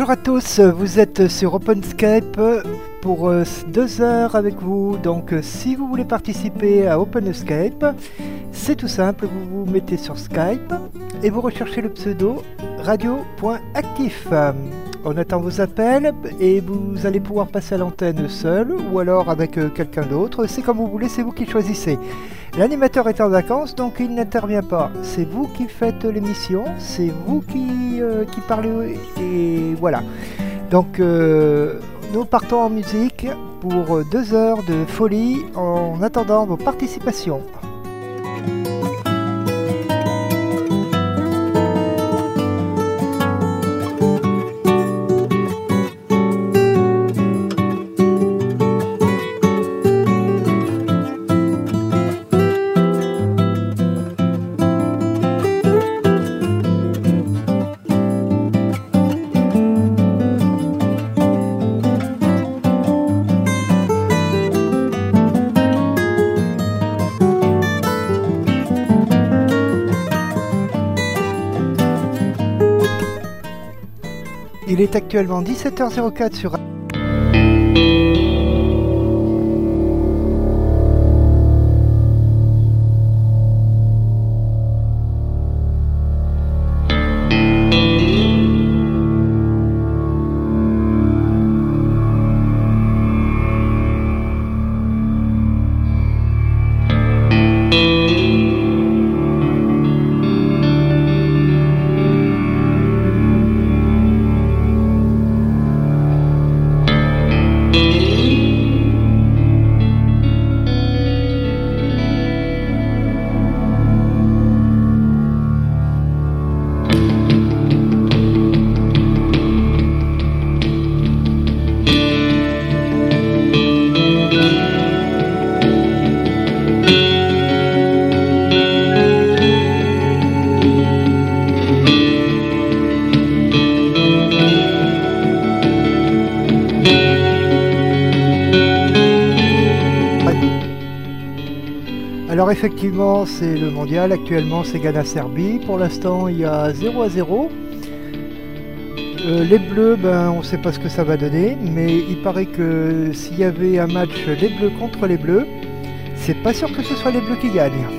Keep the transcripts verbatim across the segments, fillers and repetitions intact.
Bonjour à tous, vous êtes sur OpenScape pour deux heures avec vous. Donc si vous voulez participer à OpenScape, c'est tout simple, vous vous mettez sur Skype et vous recherchez le pseudo radio.actif. On attend vos appels et vous allez pouvoir passer à l'antenne seul ou alors avec quelqu'un d'autre, c'est comme vous voulez, c'est vous qui choisissez. L'animateur est en vacances, donc il n'intervient pas. C'est vous qui faites l'émission, c'est vous qui, euh, qui parlez, et voilà. Donc euh, nous partons en musique pour deux heures de folie en attendant vos participations. Il est actuellement dix-sept heures zéro quatre sur Alors effectivement c'est le mondial, actuellement c'est Ghana-Serbie, pour l'instant il y a zéro à zéro. Euh, les bleus, ben, on ne sait pas ce que ça va donner, mais il paraît que s'il y avait un match les bleus contre les bleus, c'est pas sûr que ce soit les bleus qui gagnent.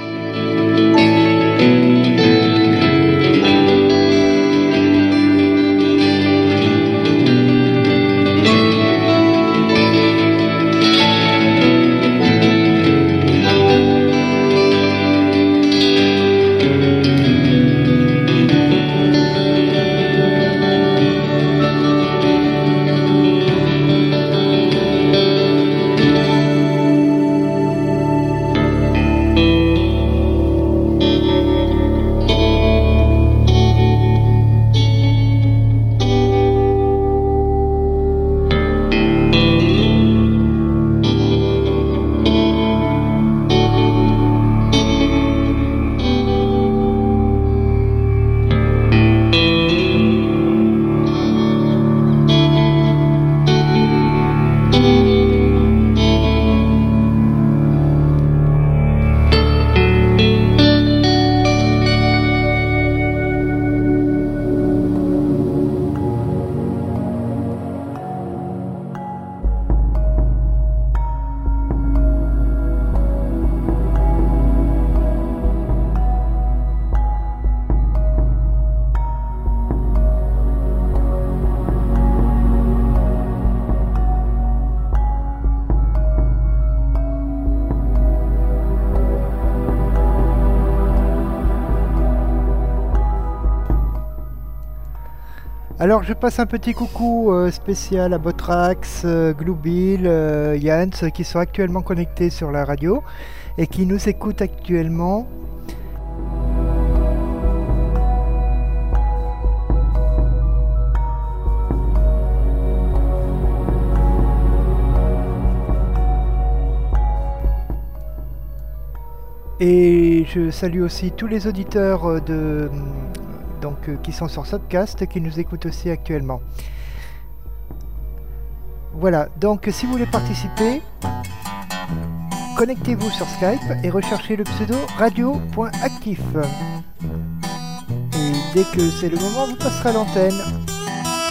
Alors je passe un petit coucou euh, spécial à Botrax, euh, Gloubil, euh, Jans qui sont actuellement connectés sur la radio et qui nous écoutent actuellement. Et je salue aussi tous les auditeurs de... donc, euh, qui sont sur Subcast et qui nous écoutent aussi actuellement. Voilà, donc si vous voulez participer, connectez-vous sur Skype et recherchez le pseudo radio.actif. Et dès que c'est le moment, vous passerez à l'antenne.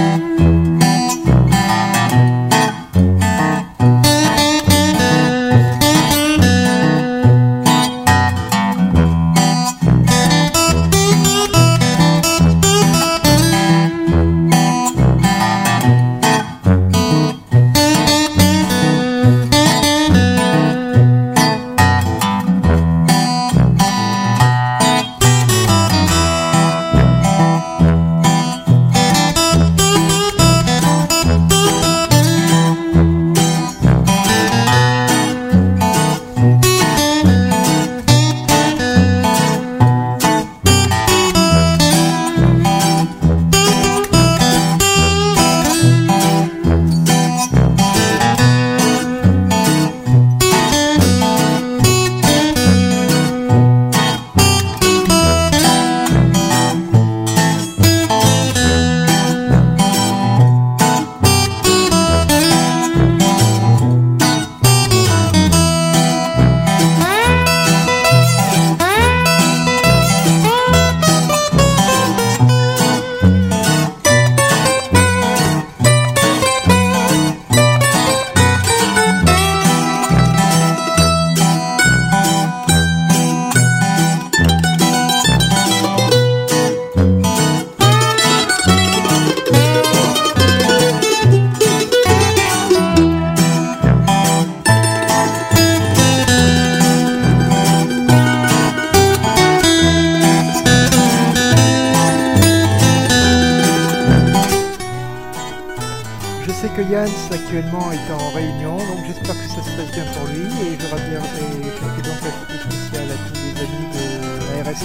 Que Yann actuellement est en réunion, donc j'espère que ça se passe bien pour lui et je rappelle et je fais donc un coucou spécial à tous les amis de A R S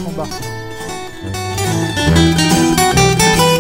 Combat.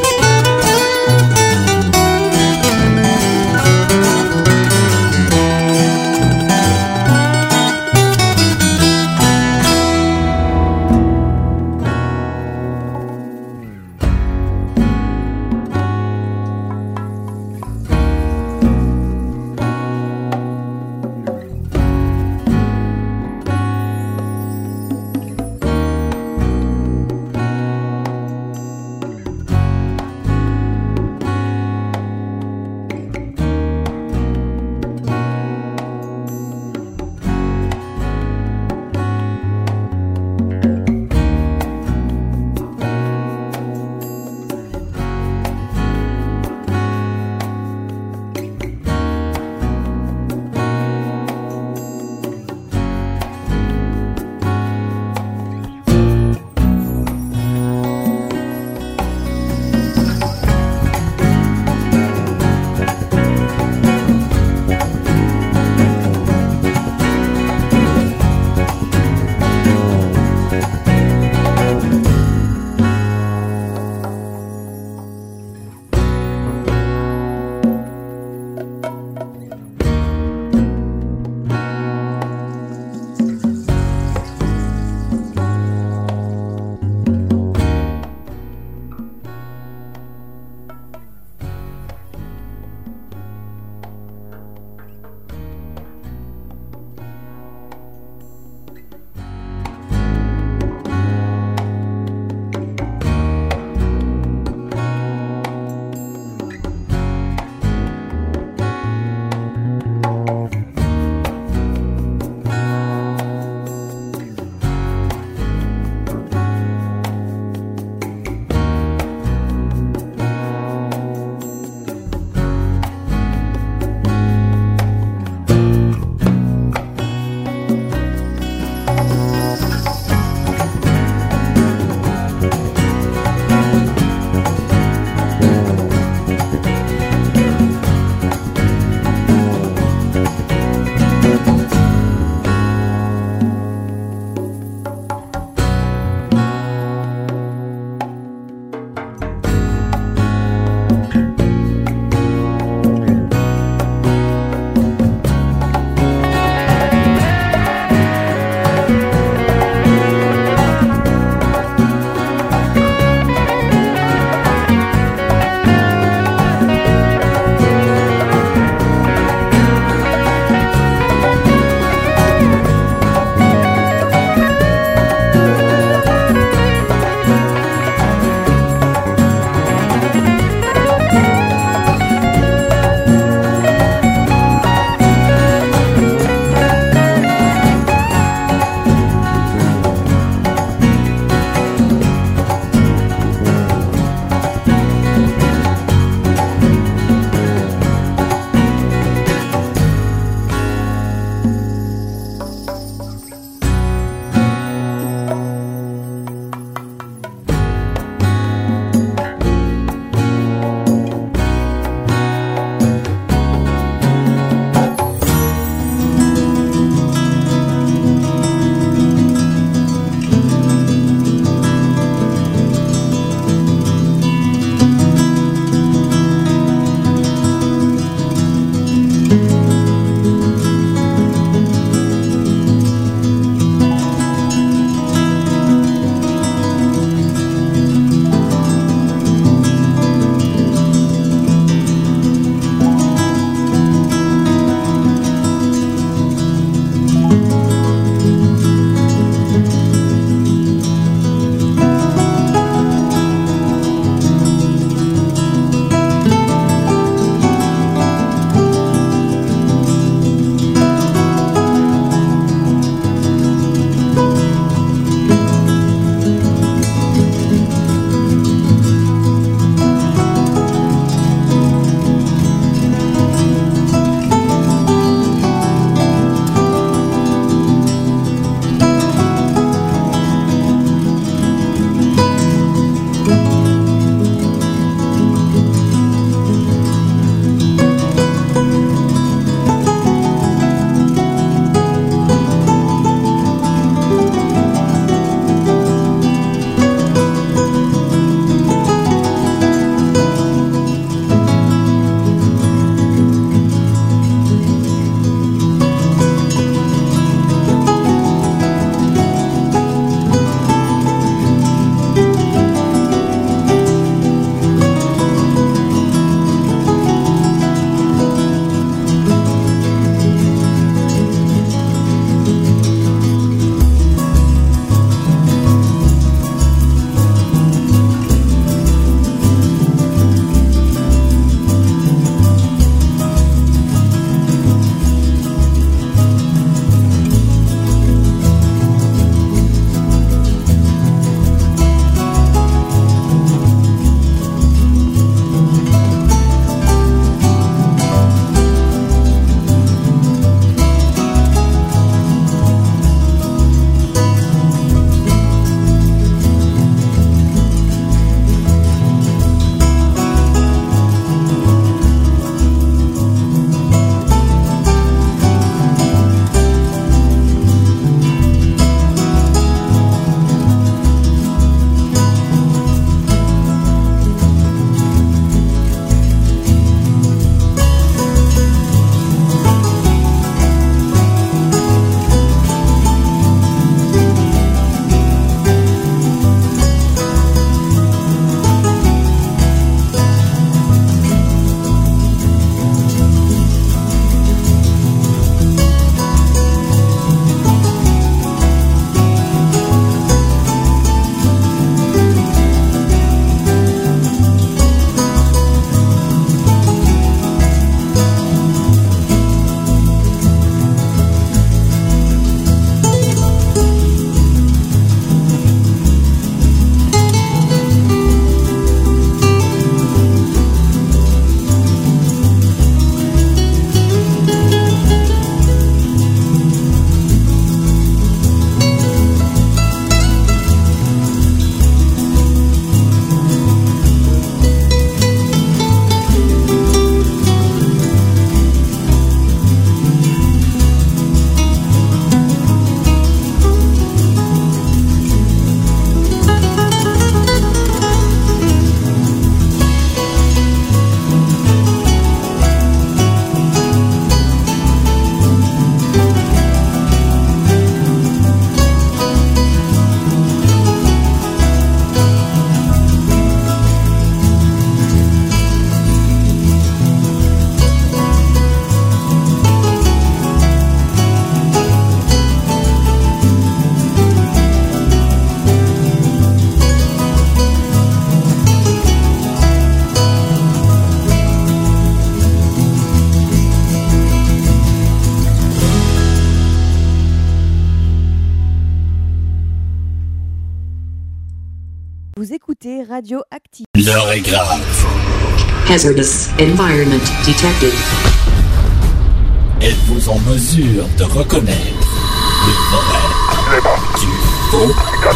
radioactive. L'heure est grave. Hazardous environment detected. Êtes-vous en mesure de reconnaître le vrai du faux?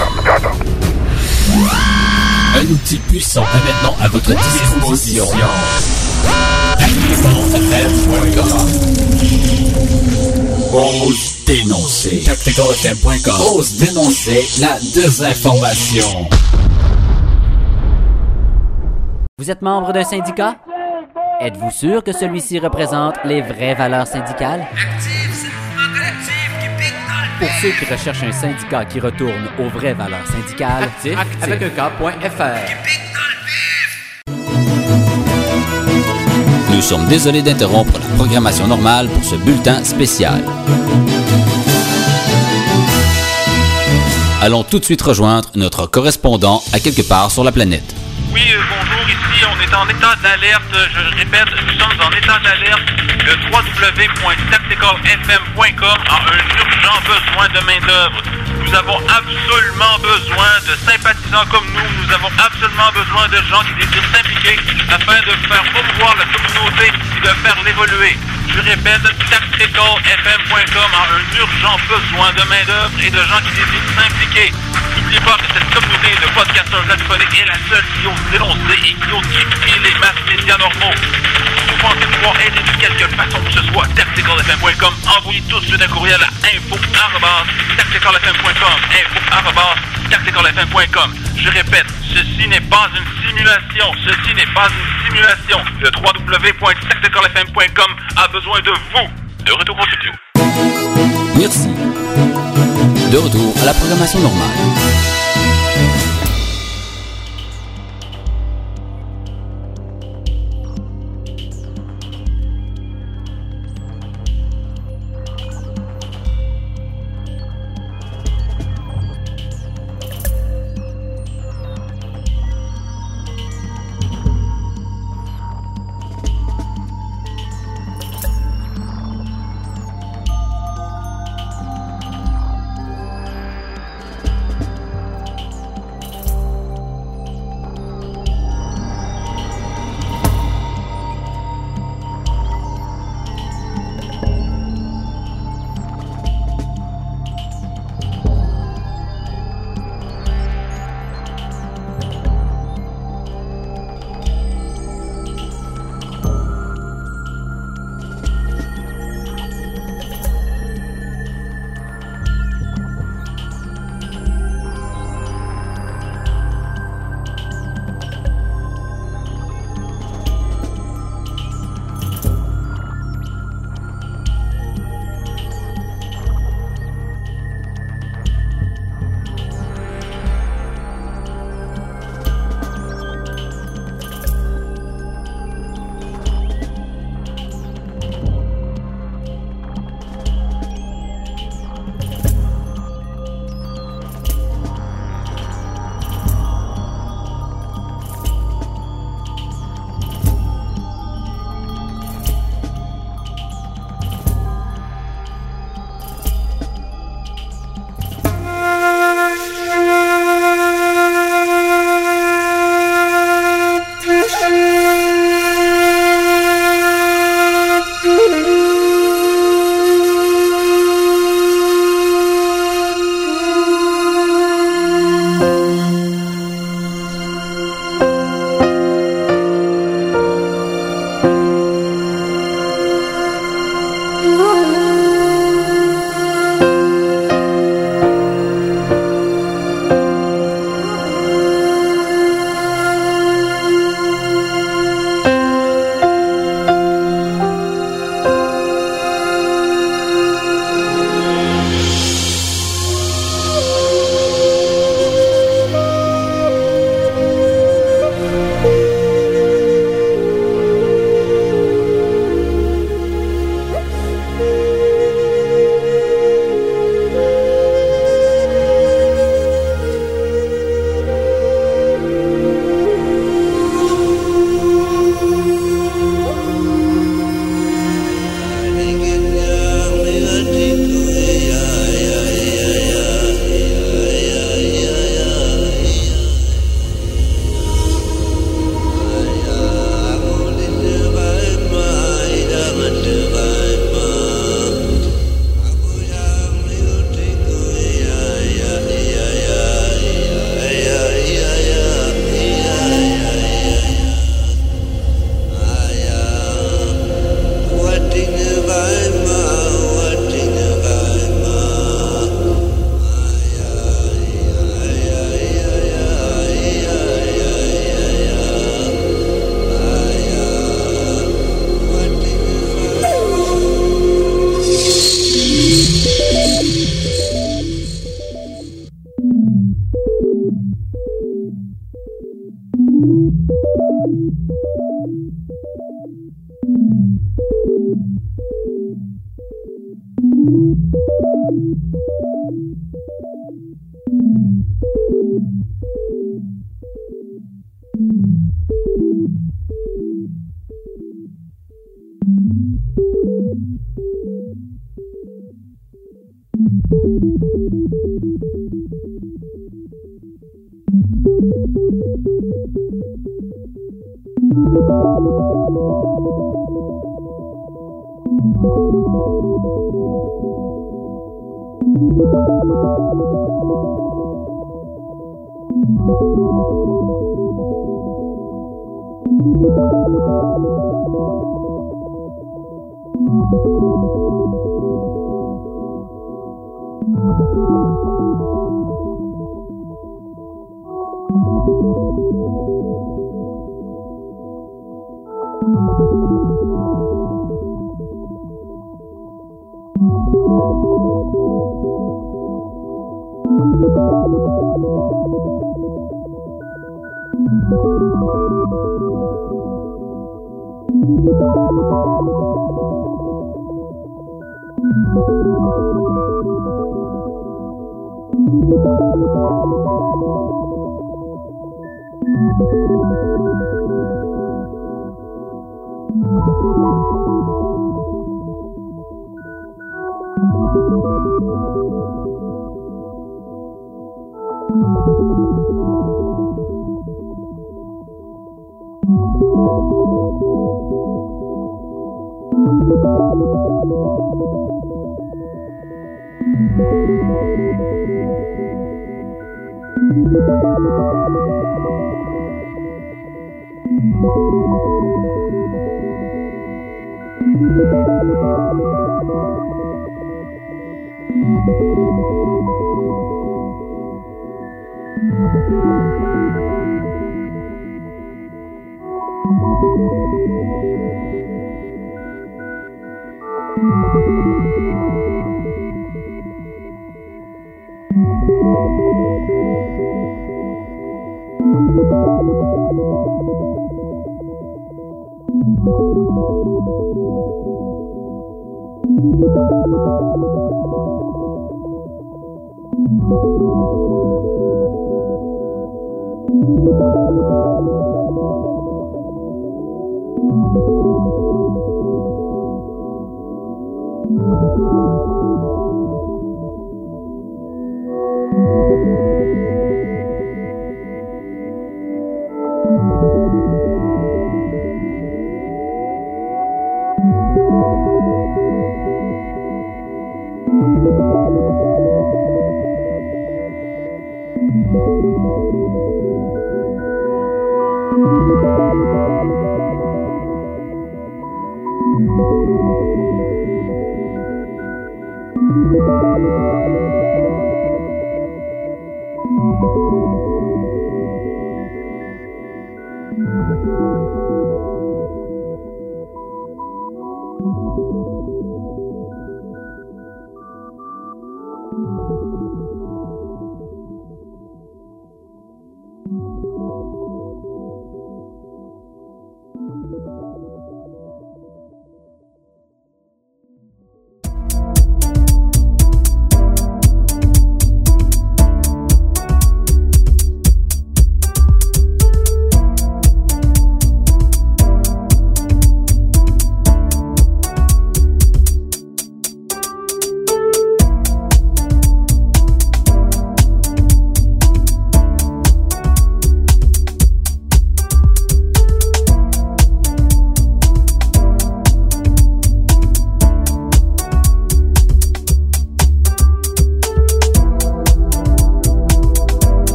Un outil puissant est maintenant à votre disposition. tactical f m point com. Ose dénoncer. tactical f m point com. Ose dénoncer la désinformation. Vous êtes membre d'un syndicat? Êtes-vous sûr que celui-ci représente les vraies valeurs syndicales? Active, c'est le mouvement collectif qui pique dans le Pour ceux qui recherchent un syndicat qui retourne aux vraies valeurs syndicales, actif, actif. avec un K point F R. qui pique dans le vif. Nous sommes désolés d'interrompre la programmation normale pour ce bulletin spécial. Allons tout de suite rejoindre notre correspondant à quelque part sur la planète. Oui, euh, bonjour, ici on est en état d'alerte, je répète, nous sommes en état d'alerte. Le w w w point tactical f m point com a un urgent besoin de main-d'œuvre. Nous avons absolument besoin de sympathisants comme nous, nous avons absolument besoin de gens qui désirent s'impliquer afin de faire promouvoir la communauté et de faire l'évoluer. Je répète, tactical f m point com a un urgent besoin de main-d'œuvre et de gens qui désirent s'impliquer. N'oubliez pas que cette communauté de podcasteurs radiophoniques est la seule qui ose dénoncer et qui ose critiquer les masses médias normaux. Si vous pensez pouvoir aider de quelque façon que ce soit, tactical f m point com, envoyez tout de suite un courriel à info arobase tactical f m point com, info arobase tactical f m point com. Je répète, ceci n'est pas une simulation, ceci n'est pas une simulation. Le w w w point tactical f m point com a besoin de vous. De retour au studio. Merci. De retour à la programmation normale.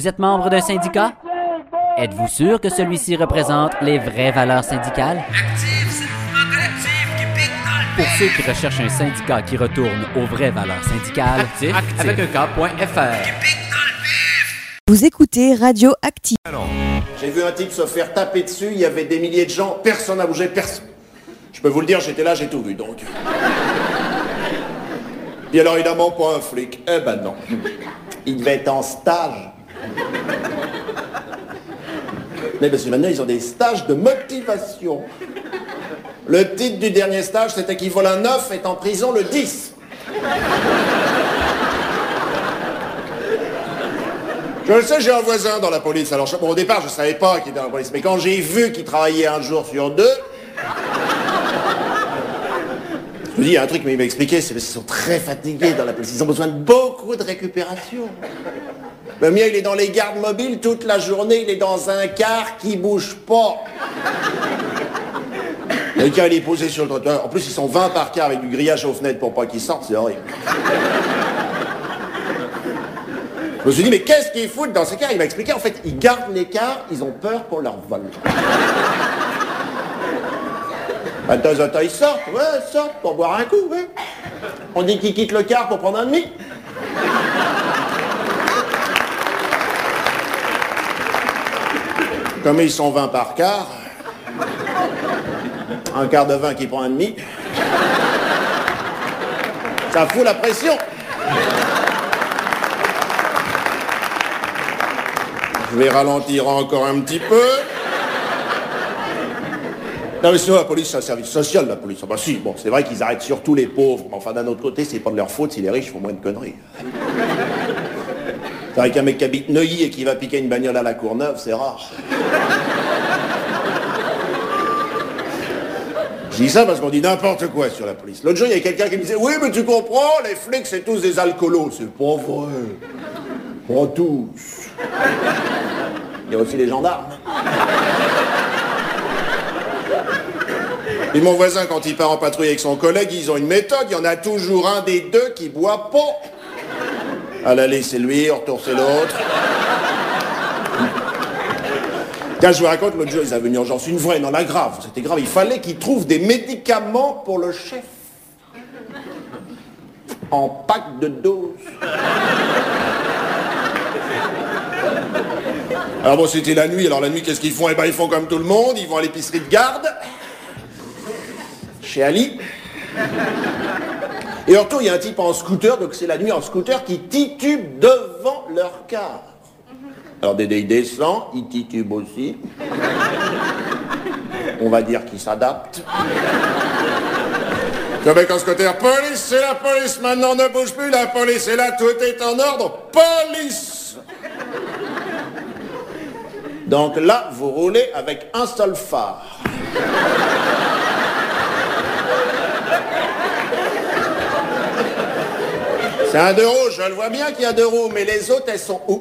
Vous êtes membre d'un syndicat? Êtes-vous sûr que celui-ci représente les vraies valeurs syndicales? Active, c'est le mouvement collectif qui pique dans le Pour ceux qui recherchent un syndicat qui retourne aux vraies valeurs syndicales, actif, actif. avec un K point F R. Vous écoutez Radio Active. J'ai vu un type se faire taper dessus, il y avait des milliers de gens, personne n'a bougé, personne. Je peux vous le dire, j'étais là, j'ai tout vu, donc. Et alors, évidemment, pas un flic. Eh ben non. Il devait être en stage. Mais parce que maintenant, ils ont des stages de motivation. Le titre du dernier stage, c'était qu'il vole un neuf, est en prison le dix. Je le sais, j'ai un voisin dans la police. Alors, je, bon, au départ, je savais pas qu'il était dans la police. Mais quand j'ai vu qu'il travaillait un jour sur deux... Je vous dis, il y a un truc, mais il m'a expliqué, c'est qu'ils sont très fatigués dans la police. Ils ont besoin de beaucoup de récupération. Le mien, il est dans les gardes mobiles toute la journée. Il est dans un car qui bouge pas. Le car, il est posé sur le trottoir. En plus, ils sont vingt par car avec du grillage aux fenêtres pour pas qu'ils sortent. C'est horrible. Je me suis dit, mais qu'est-ce qu'ils foutent dans ces cars? Il m'a expliqué, en fait, ils gardent les cars, ils ont peur pour leur vol. À de temps en temps, ils sortent, ouais, ils sortent pour boire un coup, ouais. On dit qu'ils quittent le car pour prendre un demi. Comme ils sont vingt par quart, un quart de vin qui prend un demi, ça fout la pression. Je vais ralentir encore un petit peu. Non mais sinon la police c'est un service social, la police. Ah bah si, bon c'est vrai qu'ils arrêtent surtout les pauvres, mais enfin d'un autre côté c'est pas de leur faute si les riches font moins de conneries. C'est vrai qu'un mec qui habite Neuilly et qui va piquer une bagnole à la Courneuve, c'est rare. Je dis ça parce qu'on dit n'importe quoi sur la police. L'autre jour il y a quelqu'un qui me disait oui mais tu comprends, les flics c'est tous des alcoolos. C'est pas vrai. Pas tous. Il y a aussi les gendarmes. Et mon voisin, quand il part en patrouille avec son collègue, ils ont une méthode. Il y en a toujours un des deux qui boit pas. À l'aller, c'est lui, au retour, c'est l'autre. Tiens, je vous raconte, l'autre jour, ils avaient une urgence, une vraie, non, la grave. C'était grave. Il fallait qu'ils trouvent des médicaments pour le chef. En pack de doses. Alors bon, c'était la nuit. Alors la nuit, qu'est-ce qu'ils font? Eh ben, ils font comme tout le monde. Ils vont à l'épicerie de garde. Chez Ali. Et en retour, il y a un type en scooter, donc c'est la nuit en scooter, qui titube devant leur car. Alors Dédé, il descend, il titube aussi. On va dire qu'il s'adapte. Le mec en scooter, police, c'est la police, maintenant ne bouge plus, la police est là, tout est en ordre, police! Donc là, vous roulez avec un seul phare. C'est un deux roues, je le vois bien qu'il y a deux roues, mais les autres, elles sont où?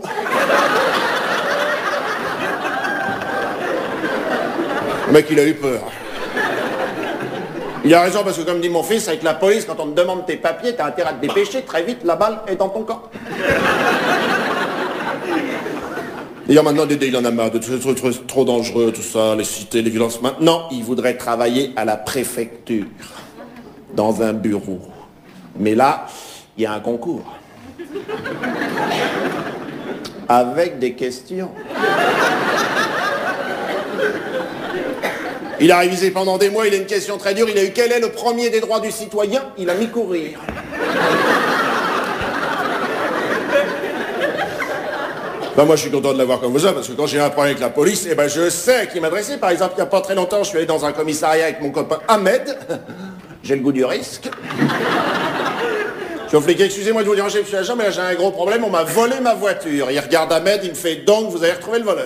Le mec, il a eu peur. Il a raison, parce que comme dit mon fils, avec la police, quand on te demande tes papiers, t'as intérêt à te dépêcher, très vite, la balle est dans ton corps. D'ailleurs, maintenant, Dédé, il en a marre de tout ce truc trop dangereux, tout ça, les cités, les violences. Maintenant, il voudrait travailler à la préfecture, dans un bureau. Mais là, il y a un concours. Avec des questions. Il a révisé pendant des mois, il a une question très dure, il a eu quel est le premier des droits du citoyen? Il a mis courir. Ben moi je suis content de l'avoir comme vous, parce que quand j'ai un problème avec la police, eh ben je sais à qui m'adresser. Par exemple, il n'y a pas très longtemps, je suis allé dans un commissariat avec mon copain Ahmed. J'ai le goût du risque. Je suis au flic, excusez-moi de vous déranger, monsieur l'agent, mais là j'ai un gros problème, on m'a volé ma voiture. Il regarde Ahmed, il me fait donc vous avez retrouvé le voleur.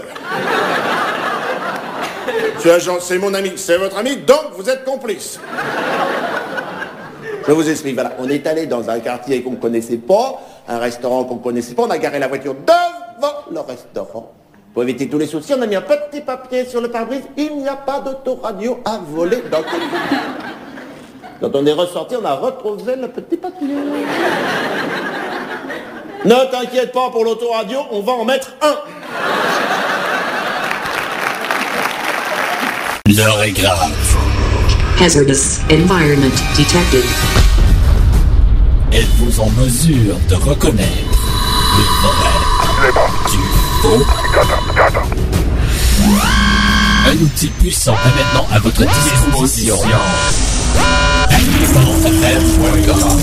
Monsieur l'agent, c'est mon ami, c'est votre ami, donc vous êtes complice. Je vous explique, voilà, on est allé dans un quartier qu'on ne connaissait pas, un restaurant qu'on ne connaissait pas, on a garé la voiture devant le restaurant. Pour éviter tous les soucis, on a mis un petit papier sur le pare-brise, il n'y a pas d'autoradio à voler dans le... Quand on est ressorti, on a retrouvé le petit papier. Ne t'inquiète pas pour l'autoradio, on va en mettre un. L'heure est grave. Hazardous environment detected. Êtes-vous en mesure de reconnaître le vrai du faux? Un outil puissant est maintenant à votre disposition. Tactical F M point com.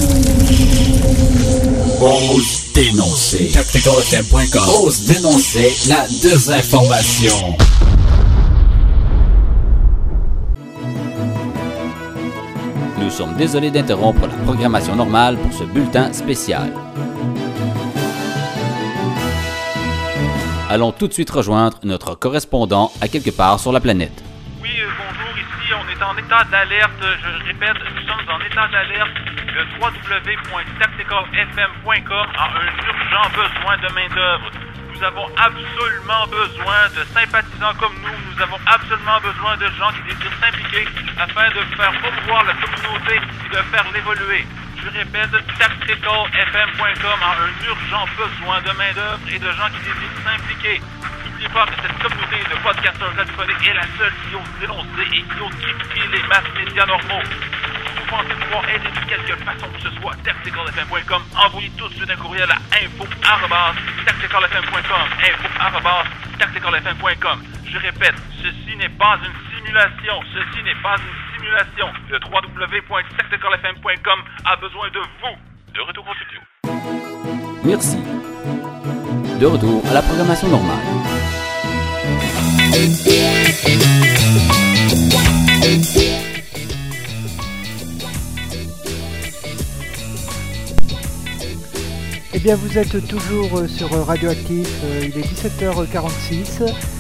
Ose dénoncer. Tactical F M point com. Ose dénoncer la désinformation. Nous sommes désolés d'interrompre la programmation normale pour ce bulletin spécial. Allons tout de suite rejoindre notre correspondant à quelque part sur la planète. Oui, euh, bonjour, ici on est en état d'alerte, je répète, nous sommes en état d'alerte. Le w w w point tactical f m point com a un urgent besoin de main-d'œuvre. Nous avons absolument besoin de sympathisants comme nous. Nous avons absolument besoin de gens qui désirent s'impliquer afin de faire promouvoir la communauté et de faire l'évoluer. Je répète, tactical f m point com a un urgent besoin de main-d'œuvre et de gens qui désirent s'impliquer. N'oubliez pas que cette communauté de podcasteurs radiophoniques est la seule qui ose dénoncer et qui ose critiquer les masses médias normaux. Si vous pensez pouvoir aider de quelque façon que ce soit, tactical f m point com, envoyez tout de suite un courriel à info arobase tactical f m point com, info arobase tactical f m point com. Je répète, ceci n'est pas une simulation, ceci n'est pas une simulation. Le w w w point tactical f m point com a besoin de vous. De retour au studio. Merci. De retour à la programmation normale. Eh bien, vous êtes toujours sur Radioactif, il est dix-sept heures quarante-six.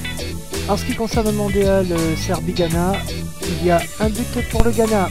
En ce qui concerne le mondial Serbie-Ghana, il y a un but pour le Ghana.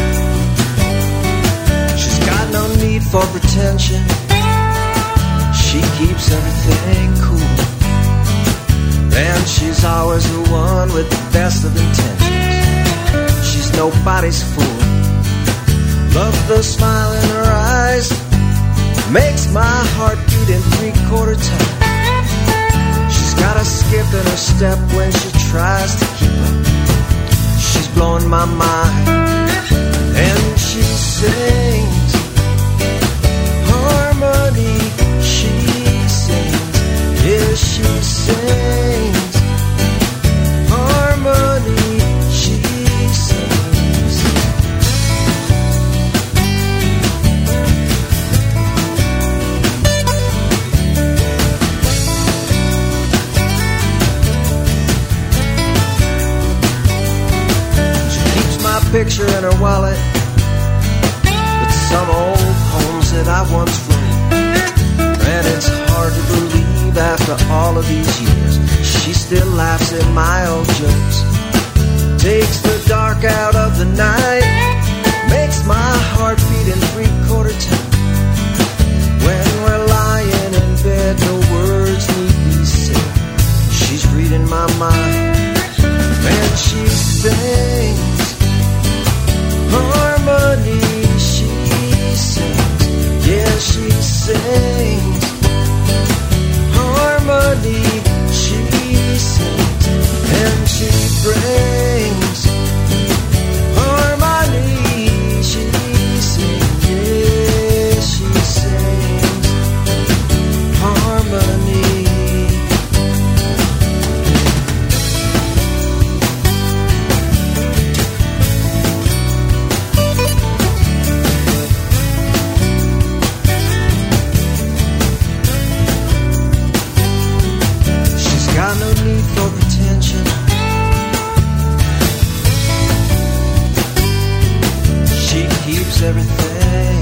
For pretension, she She keeps everything cool, and she's always the one with the best of intentions. She's nobody's fool. Love the smile in her eyes, makes my heart beat in three-quarter time. She's got a skip in her step when she tries to keep up. She's blowing my mind, and she sings harmony. She sings, yeah, she sings harmony. She sings. She keeps my picture in her wallet with some old poems that I once wrote. And it's hard to believe after all of these years she still laughs at my old jokes. Takes the dark out of the night, makes my heart beat in three-quarter time. When we're lying in bed, no words need be said. She's reading my mind, and she sings harmony. She sings, yeah, she sings harmony. She sings, and she brings harmony. She sings, yeah, she sings harmony. Got no need for pretension. She keeps everything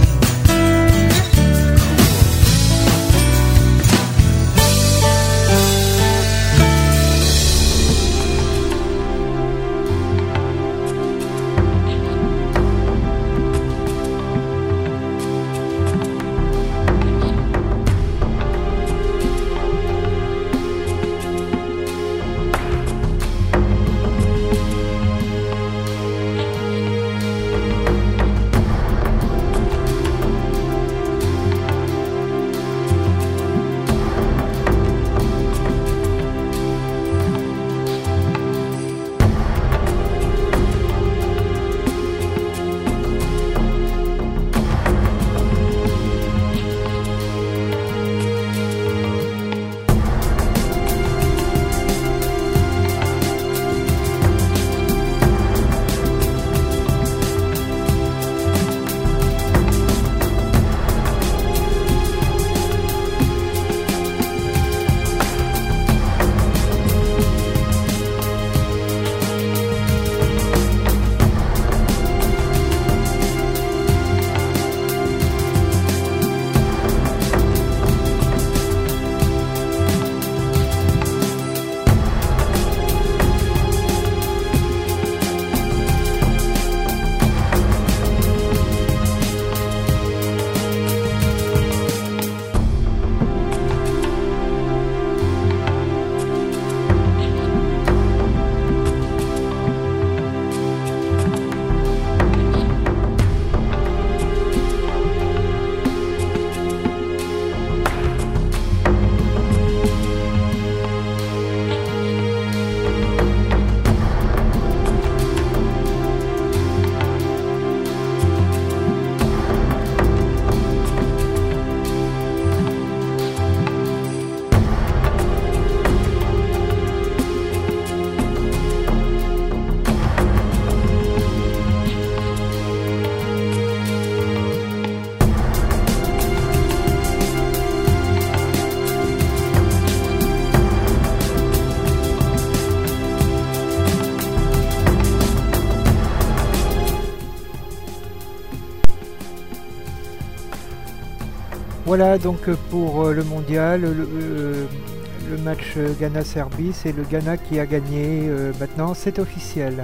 Voilà donc pour le mondial, le, le, le match Ghana-Serbie, c'est le Ghana qui a gagné. Euh, maintenant c'est officiel.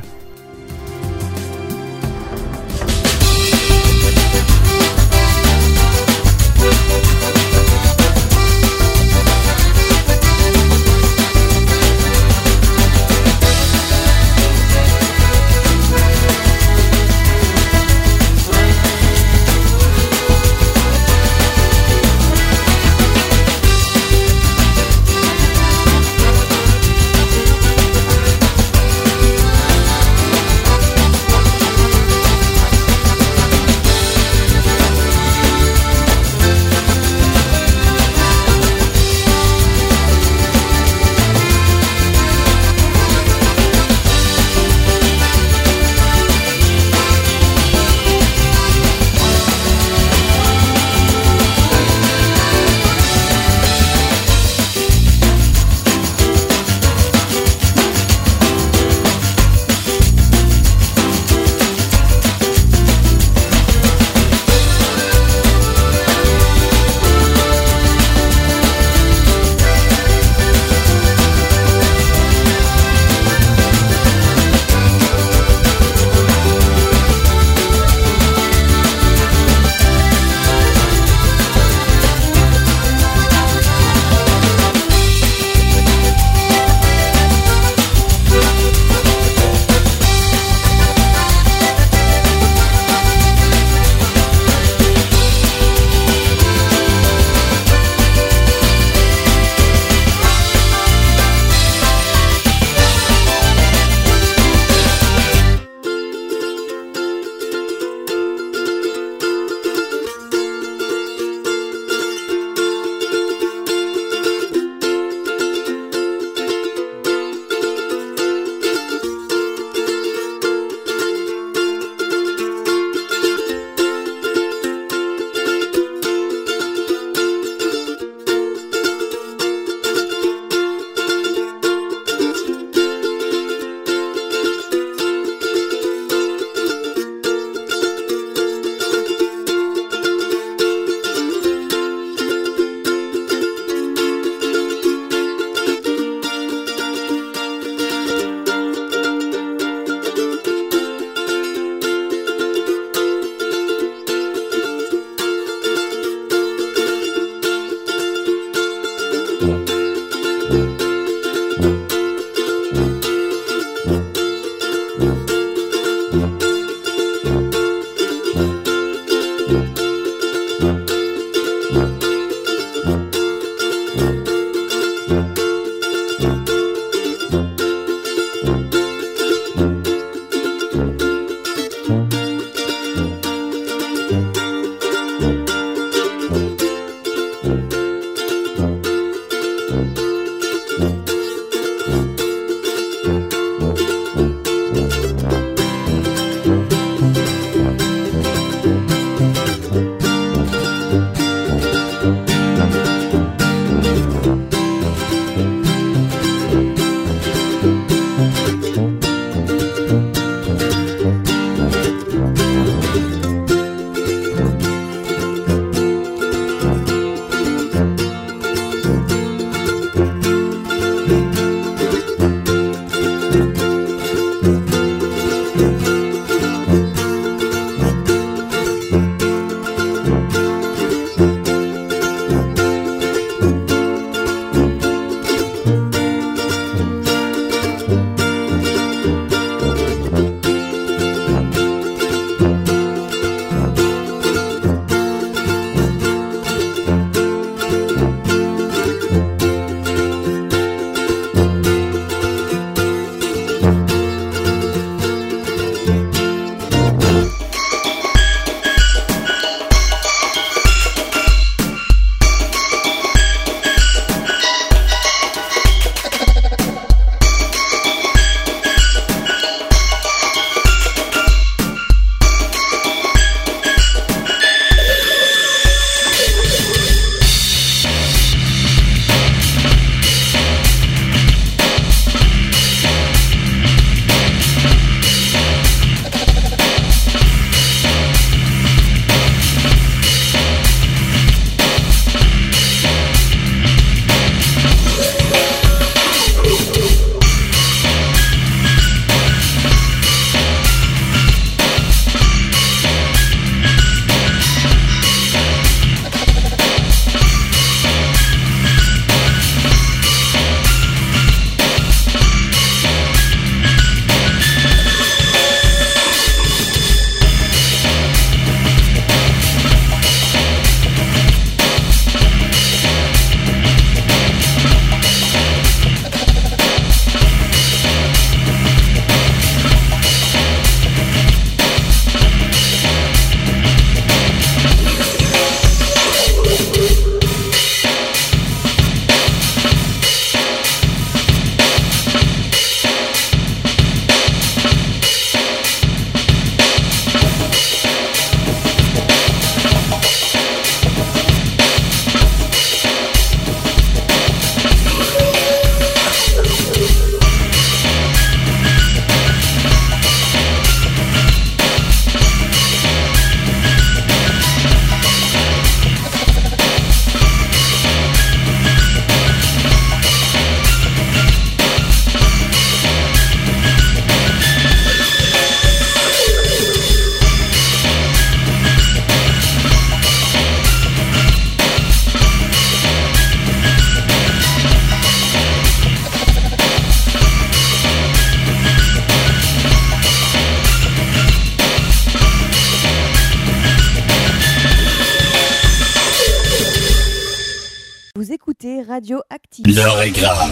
écoutez Radio Active. L'heure est grave.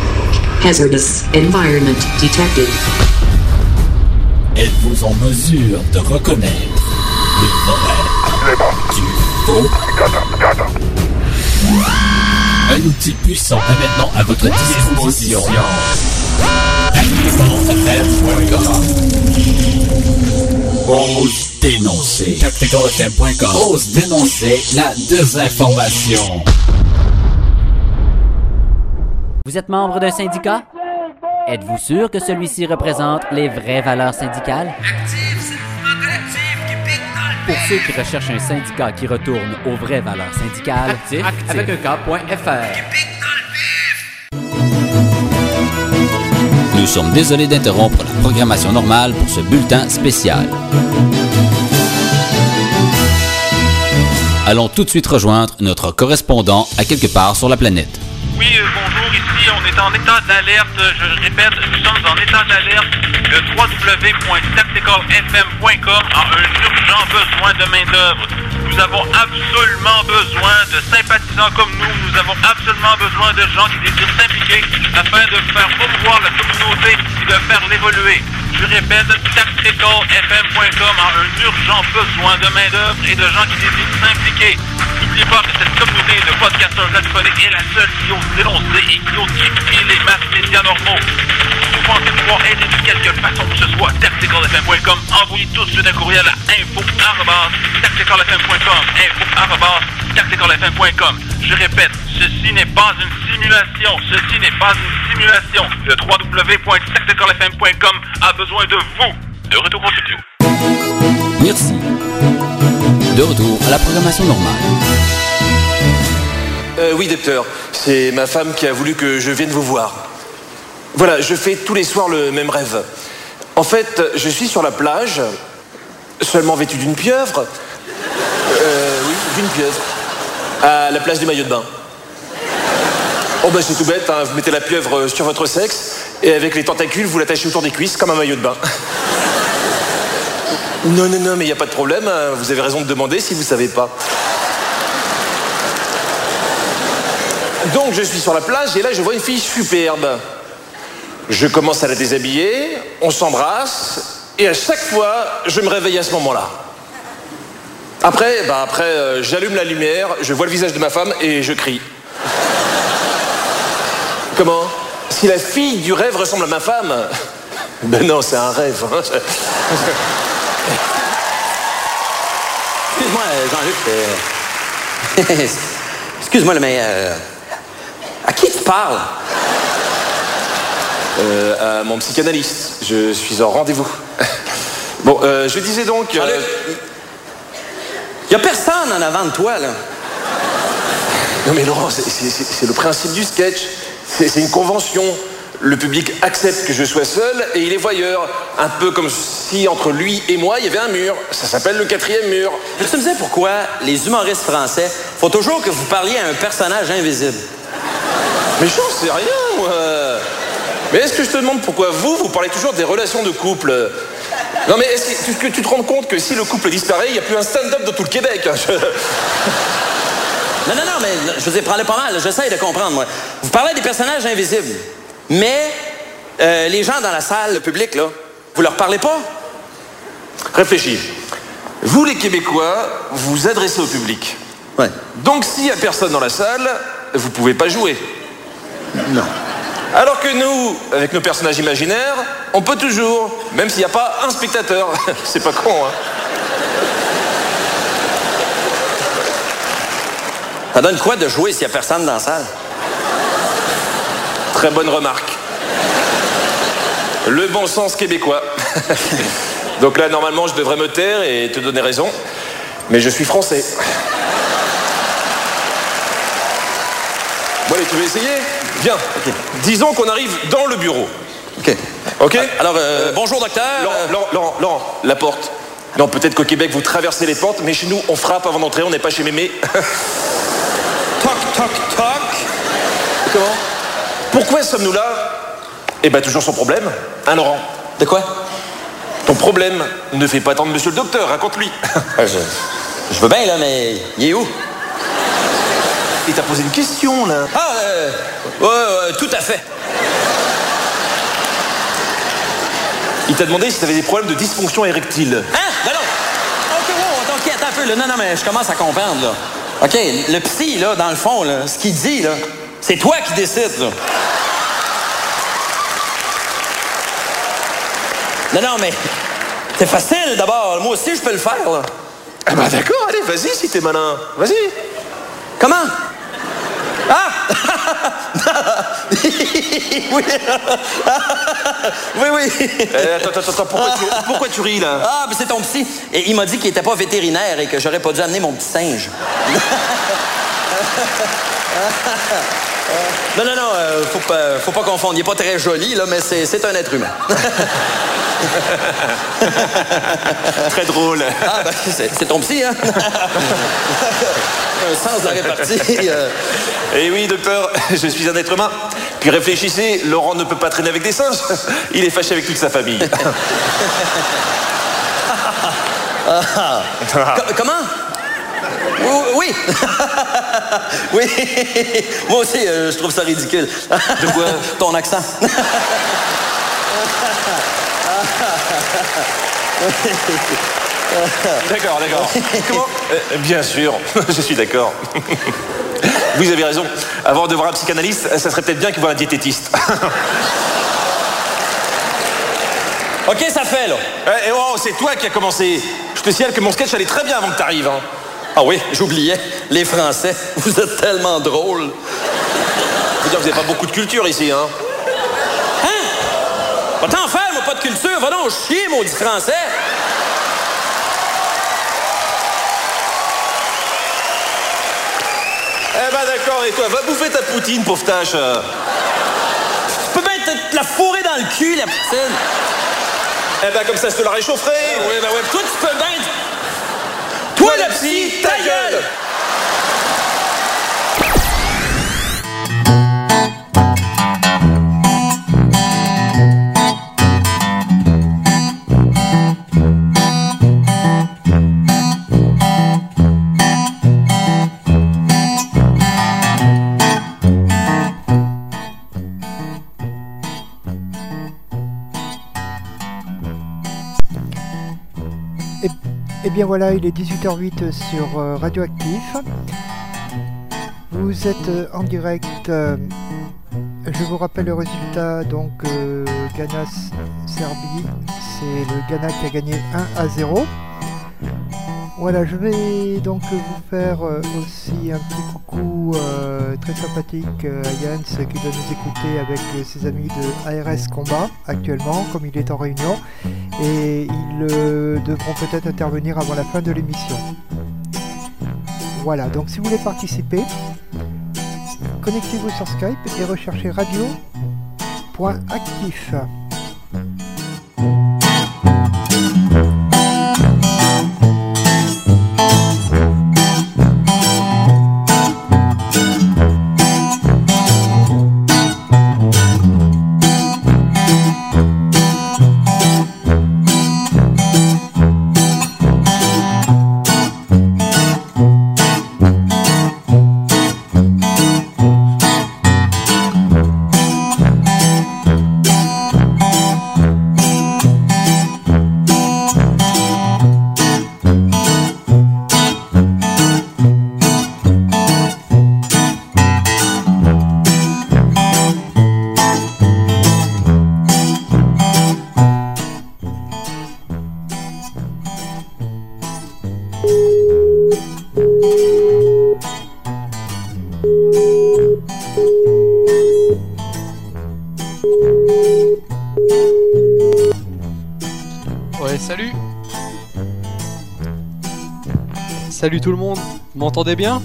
Hazardous environment detected. Êtes-vous en mesure de reconnaître le vrai du faux? Un outil puissant est maintenant à votre disposition. activement f m point com. Ose dénoncer. tactical f m point com. Ose dénoncer la désinformation. Vous êtes membre d'un syndicat? Êtes-vous sûr que celui-ci représente les vraies valeurs syndicales? Active, c'est le mouvement collectif qui pique dans le Pour ceux qui recherchent un syndicat qui retourne aux vraies valeurs syndicales, actif, actif. avec un K point F R. Nous sommes désolés d'interrompre la programmation normale pour ce bulletin spécial. Allons tout de suite rejoindre notre correspondant à quelque part sur la planète. Oui, euh, bonjour, ici on est en état d'alerte, je répète, nous sommes en état d'alerte. Le w w w point tactical f m point com a un urgent besoin de main-d'œuvre. Nous avons absolument besoin de sympathisants comme nous. Nous avons absolument besoin de gens qui désirent s'impliquer afin de faire promouvoir la communauté et de faire l'évoluer. Je répète, tactical f m point com a un urgent besoin de main-d'œuvre et de gens qui désirent s'impliquer. N'oubliez pas que cette communauté de podcasteurs radiophoniques est la seule qui ose dénoncer et qui ose critiquer les masses médias normaux. Vous pensez pouvoir aider de quelque façon que ce soit, tactical f m point com, envoyez tout de suite un courriel à info arobase tactical f m point com, info arobase tactical f m point com. Je répète, ceci n'est pas une simulation, ceci n'est pas une simulation. Le w w w point tactical f m point com a besoin de vous. De retour au studio. Merci. De retour à la programmation normale. Euh, oui, docteur, c'est ma femme qui a voulu que je vienne vous voir. Voilà, je fais tous les soirs le même rêve. En fait, je suis sur la plage, seulement vêtu d'une pieuvre. Euh, oui, d'une pieuvre. À la place du maillot de bain. Oh bah c'est tout bête, hein, vous mettez la pieuvre sur votre sexe et avec les tentacules, vous l'attachez autour des cuisses comme un maillot de bain. Non, non, non, mais il n'y a pas de problème, hein, vous avez raison de demander si vous ne savez pas. Donc je suis sur la plage et là je vois une fille superbe. Je commence à la déshabiller, on s'embrasse et à chaque fois, je me réveille à ce moment-là. Après, bah après euh, j'allume la lumière, je vois le visage de ma femme et je crie. Comment? Si la fille du rêve ressemble à ma femme? Ben non, c'est un rêve. Hein. Excuse-moi, Jean-Luc. Euh... Excuse-moi, mais euh... à qui tu parles? Euh, à mon psychanalyste. Je suis en rendez-vous. Bon, euh, je disais donc... Jean-Luc, euh... il n'y a personne en avant de toi, là. Non mais Laurent, c'est, c'est, c'est le principe du sketch. C'est, c'est une convention. Le public accepte que je sois seul et il est voyeur. Un peu comme si entre lui et moi, il y avait un mur. Ça s'appelle le quatrième mur. Peux-tu me dire pourquoi les humoristes français faut toujours que vous parliez à un personnage invisible? Mais j'en sais rien, moi. Mais est-ce que je te demande pourquoi vous, vous parlez toujours des relations de couple? Non mais est-ce que tu te rends compte que si le couple disparaît, il n'y a plus un stand-up dans tout le Québec? Je... Non, non, non, mais je vous ai parlé pas mal, j'essaye de comprendre, moi. Vous parlez des personnages invisibles, mais euh, les gens dans la salle, le public, là, vous leur parlez pas? Réfléchis. Vous, les Québécois, vous vous adressez au public. Ouais. Donc s'il n'y a personne dans la salle, vous pouvez pas jouer. Non. Alors que nous, avec nos personnages imaginaires, on peut toujours, même s'il n'y a pas un spectateur. C'est pas con, hein. Ça donne quoi de jouer s'il n'y a personne dans la salle? Très bonne remarque. Le bon sens québécois. Donc là, normalement, je devrais me taire et te donner raison. Mais je suis français. Bon, allez, tu veux essayer? Viens. Okay. Disons qu'on arrive dans le bureau. OK. OK? Alors, euh, euh, bonjour, docteur. Laurent, Laurent, Laurent, Laurent, la porte. Non, peut-être qu'au Québec, vous traversez les portes, mais chez nous, on frappe avant d'entrer, on n'est pas chez Mémé. Toc, toc, toc. Comment? Pourquoi sommes-nous là? Eh ben, toujours son problème. Hein, Laurent? De quoi? Ton problème. Ne fais pas attendre monsieur le docteur, raconte-lui. je, je veux bien, là, mais il est où? Il t'a posé une question, là. Ah, euh, ouais, ouais, tout à fait. Il t'a demandé si t'avais des problèmes de dysfonction érectile. Hein? Ben non! OK, wow, OK, attends un peu, là. Non, non, mais je commence à comprendre, là. OK, le psy, là, dans le fond, là, ce qu'il dit, là, c'est toi qui décides, là. Non, non, mais c'est facile, d'abord. Moi aussi, je peux le faire, là. Ah bah d'accord, allez, vas-y si t'es malin. Vas-y. Comment? Ah! oui. oui, oui. Eh, attends, attends, attends, pourquoi, tu, pourquoi tu ris, là? Ah, mais c'est ton psy. Et il m'a dit qu'il était pas vétérinaire et que j'aurais pas dû amener mon petit singe. Non, non, non, euh, faut pas, faut pas confondre. Il est pas très joli, là, mais c'est, c'est un être humain. Très drôle. Ah, ben, c'est, c'est ton psy, hein? Un sens de la répartie. Euh... Eh oui, docteur, je suis un être humain. Puis réfléchissez, Laurent ne peut pas traîner avec des singes. Il est fâché avec toute sa famille. Ah. Co- comment? Oui. Oui. Moi aussi, euh, je trouve ça ridicule. De quoi? Ton accent. D'accord, d'accord. Comment? euh, Bien sûr, je suis d'accord. Vous avez raison. Avant de voir un psychanalyste, ça serait peut-être bien qu'il voit un diététiste. OK, ça fait, là. Eh, oh, c'est toi qui as commencé. Je te signale que mon sketch allait très bien avant que t'arrives. Hein. Ah oui, j'oubliais. Les Français, vous êtes tellement drôles. Je veux dire, vous n'avez pas beaucoup de culture ici, hein? Hein? Va t'en faire, moi, pas de culture. Va donc chier, maudit Français. Eh ben d'accord, et toi, va bouffer ta poutine, pauvre tâche. Tu peux bien te, te la fourrer dans le cul, la poutine. Eh ben comme ça, je te la réchaufferai. Oui, ben ouais, toi, tu peux bien... Toi, le psy, ta gueule! Et bien voilà, il est dix-huit heures huit sur euh, Radioactif. Vous êtes euh, en direct. Euh, je vous rappelle le résultat. Donc, euh, Ghana-Serbie. C'est le Ghana qui a gagné un à zéro. Voilà, je vais donc vous faire euh, aussi un petit coucou euh, très sympathique euh, à Jens qui doit nous écouter avec euh, ses amis de A R S Combat actuellement, comme il est en réunion, et ils euh, devront peut-être intervenir avant la fin de l'émission. Voilà, donc si vous voulez participer, connectez-vous sur Skype et recherchez radio.actif. Salut tout le monde, vous m'entendez bien?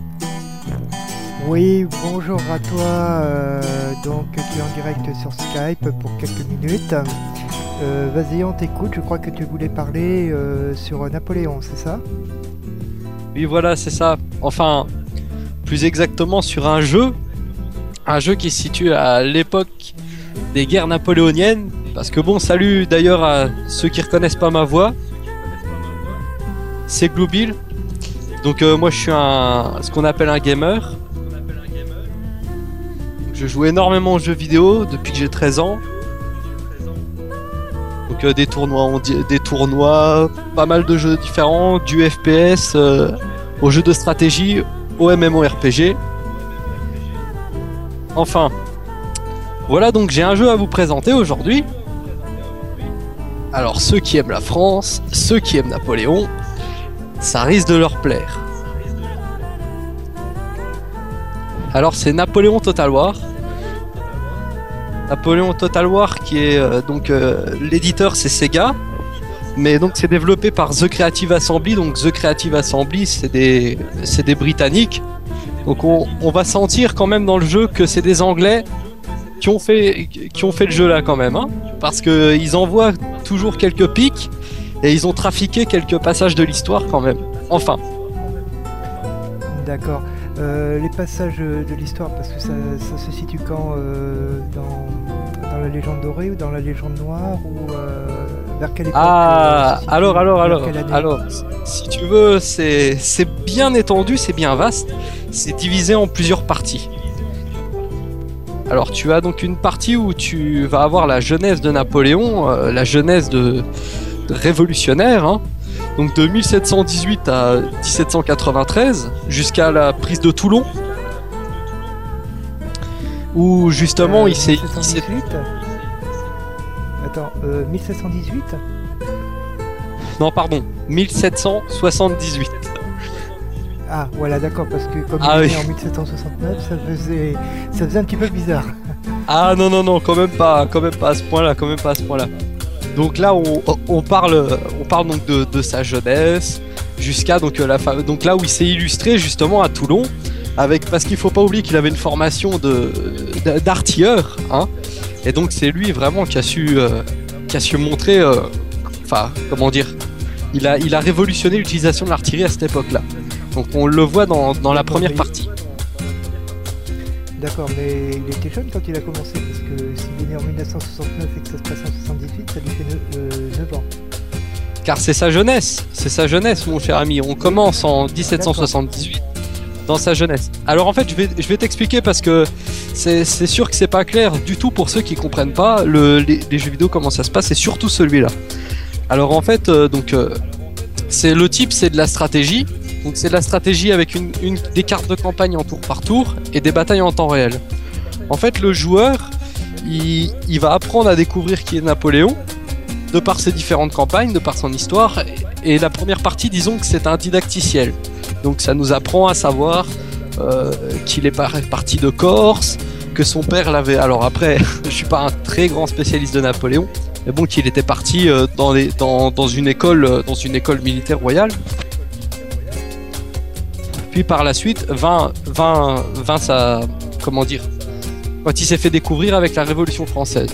Oui, bonjour à toi, euh, donc tu es en direct sur Skype pour quelques minutes. Euh, vas-y, on t'écoute, je crois que tu voulais parler euh, sur Napoléon, c'est ça? Oui, voilà, c'est ça. Enfin, plus exactement sur un jeu, un jeu qui se situe à l'époque des guerres napoléoniennes. Parce que bon, salut d'ailleurs à ceux qui reconnaissent pas ma voix. C'est Gloobil. Donc euh, moi je suis un ce qu'on appelle un gamer. Je joue énormément aux jeux vidéo depuis que j'ai treize ans. Donc euh, des tournois, on dit, des tournois, pas mal de jeux différents, du F P S, euh, aux jeux de stratégie, au MMORPG. Enfin, voilà, donc j'ai un jeu à vous présenter aujourd'hui. Alors ceux qui aiment la France, ceux qui aiment Napoléon, ça risque de leur plaire. Alors c'est Napoléon Total War. Napoléon Total War qui est euh, donc euh, l'éditeur c'est Sega, mais donc c'est développé par The Creative Assembly. Donc The Creative Assembly c'est des c'est des Britanniques Donc on, on va sentir quand même dans le jeu que c'est des Anglais qui ont fait, qui ont fait le jeu là quand même, hein, parce que ils envoient toujours quelques pics et ils ont trafiqué quelques passages de l'histoire quand même. Enfin. D'accord. Euh, les passages de l'histoire, parce que ça, ça se situe quand euh, dans, dans la légende dorée ou dans la légende noire ou euh, vers quelle époque? Ah, euh, alors, alors, alors, alors, si tu veux, c'est, c'est bien étendu, c'est bien vaste, c'est divisé en plusieurs parties. Alors, tu as donc une partie où tu vas avoir la jeunesse de Napoléon, euh, la jeunesse de, de révolutionnaire, hein. Donc de mille sept cent dix-huit à dix-sept cent quatre-vingt-treize, jusqu'à la prise de Toulon, où justement euh, il s'est... mille sept cent dix-huit Attends, euh, mille sept cent dix-huit Non, pardon, mille sept cent soixante-dix-huit. Ah, voilà, d'accord, parce que comme ah, il est oui. né en mille sept cent soixante-neuf, ça faisait, ça faisait un petit peu bizarre. Ah non, non, non, quand même pas, quand même pas à ce point-là, quand même pas à ce point-là. Donc là, on, on parle, on parle donc de, de sa jeunesse jusqu'à donc la fa... donc là où il s'est illustré justement à Toulon, avec parce qu'il faut pas oublier qu'il avait une formation de, de d'artilleur, hein. Et donc c'est lui vraiment qui a su, euh, qui a su montrer, euh, enfin comment dire, il a, il a révolutionné l'utilisation de l'artillerie à cette époque-là. Donc on le voit dans, dans la première partie. D'accord, mais il était jeune quand il a commencé, parce que s'il est né en mille neuf cent soixante-neuf et que ça se passe en soixante-dix-huit, ça lui fait neuf ans. Car c'est sa jeunesse, c'est sa jeunesse mon cher ami, on commence en dix-sept cent soixante-dix-huit dans sa jeunesse. Alors en fait je vais, je vais t'expliquer parce que c'est, c'est sûr que c'est pas clair du tout pour ceux qui comprennent pas le, les, les jeux vidéo comment ça se passe, et surtout celui-là. Alors en fait, euh, donc euh, c'est le type, c'est de la stratégie. Donc c'est de la stratégie avec une, une, des cartes de campagne en tour par tour et des batailles en temps réel. En fait, le joueur, il, il va apprendre à découvrir qui est Napoléon, de par ses différentes campagnes, de par son histoire. Et, et la première partie, disons que c'est un didacticiel. Donc ça nous apprend à savoir euh, qu'il est parti de Corse, que son père l'avait... Alors après, je suis pas un très grand spécialiste de Napoléon, mais bon, qu'il était parti euh, dans, les, dans, dans, une école, dans une école militaire royale. Puis par la suite, vint, vint, vint sa... Comment dire, quand il s'est fait découvrir avec la Révolution française.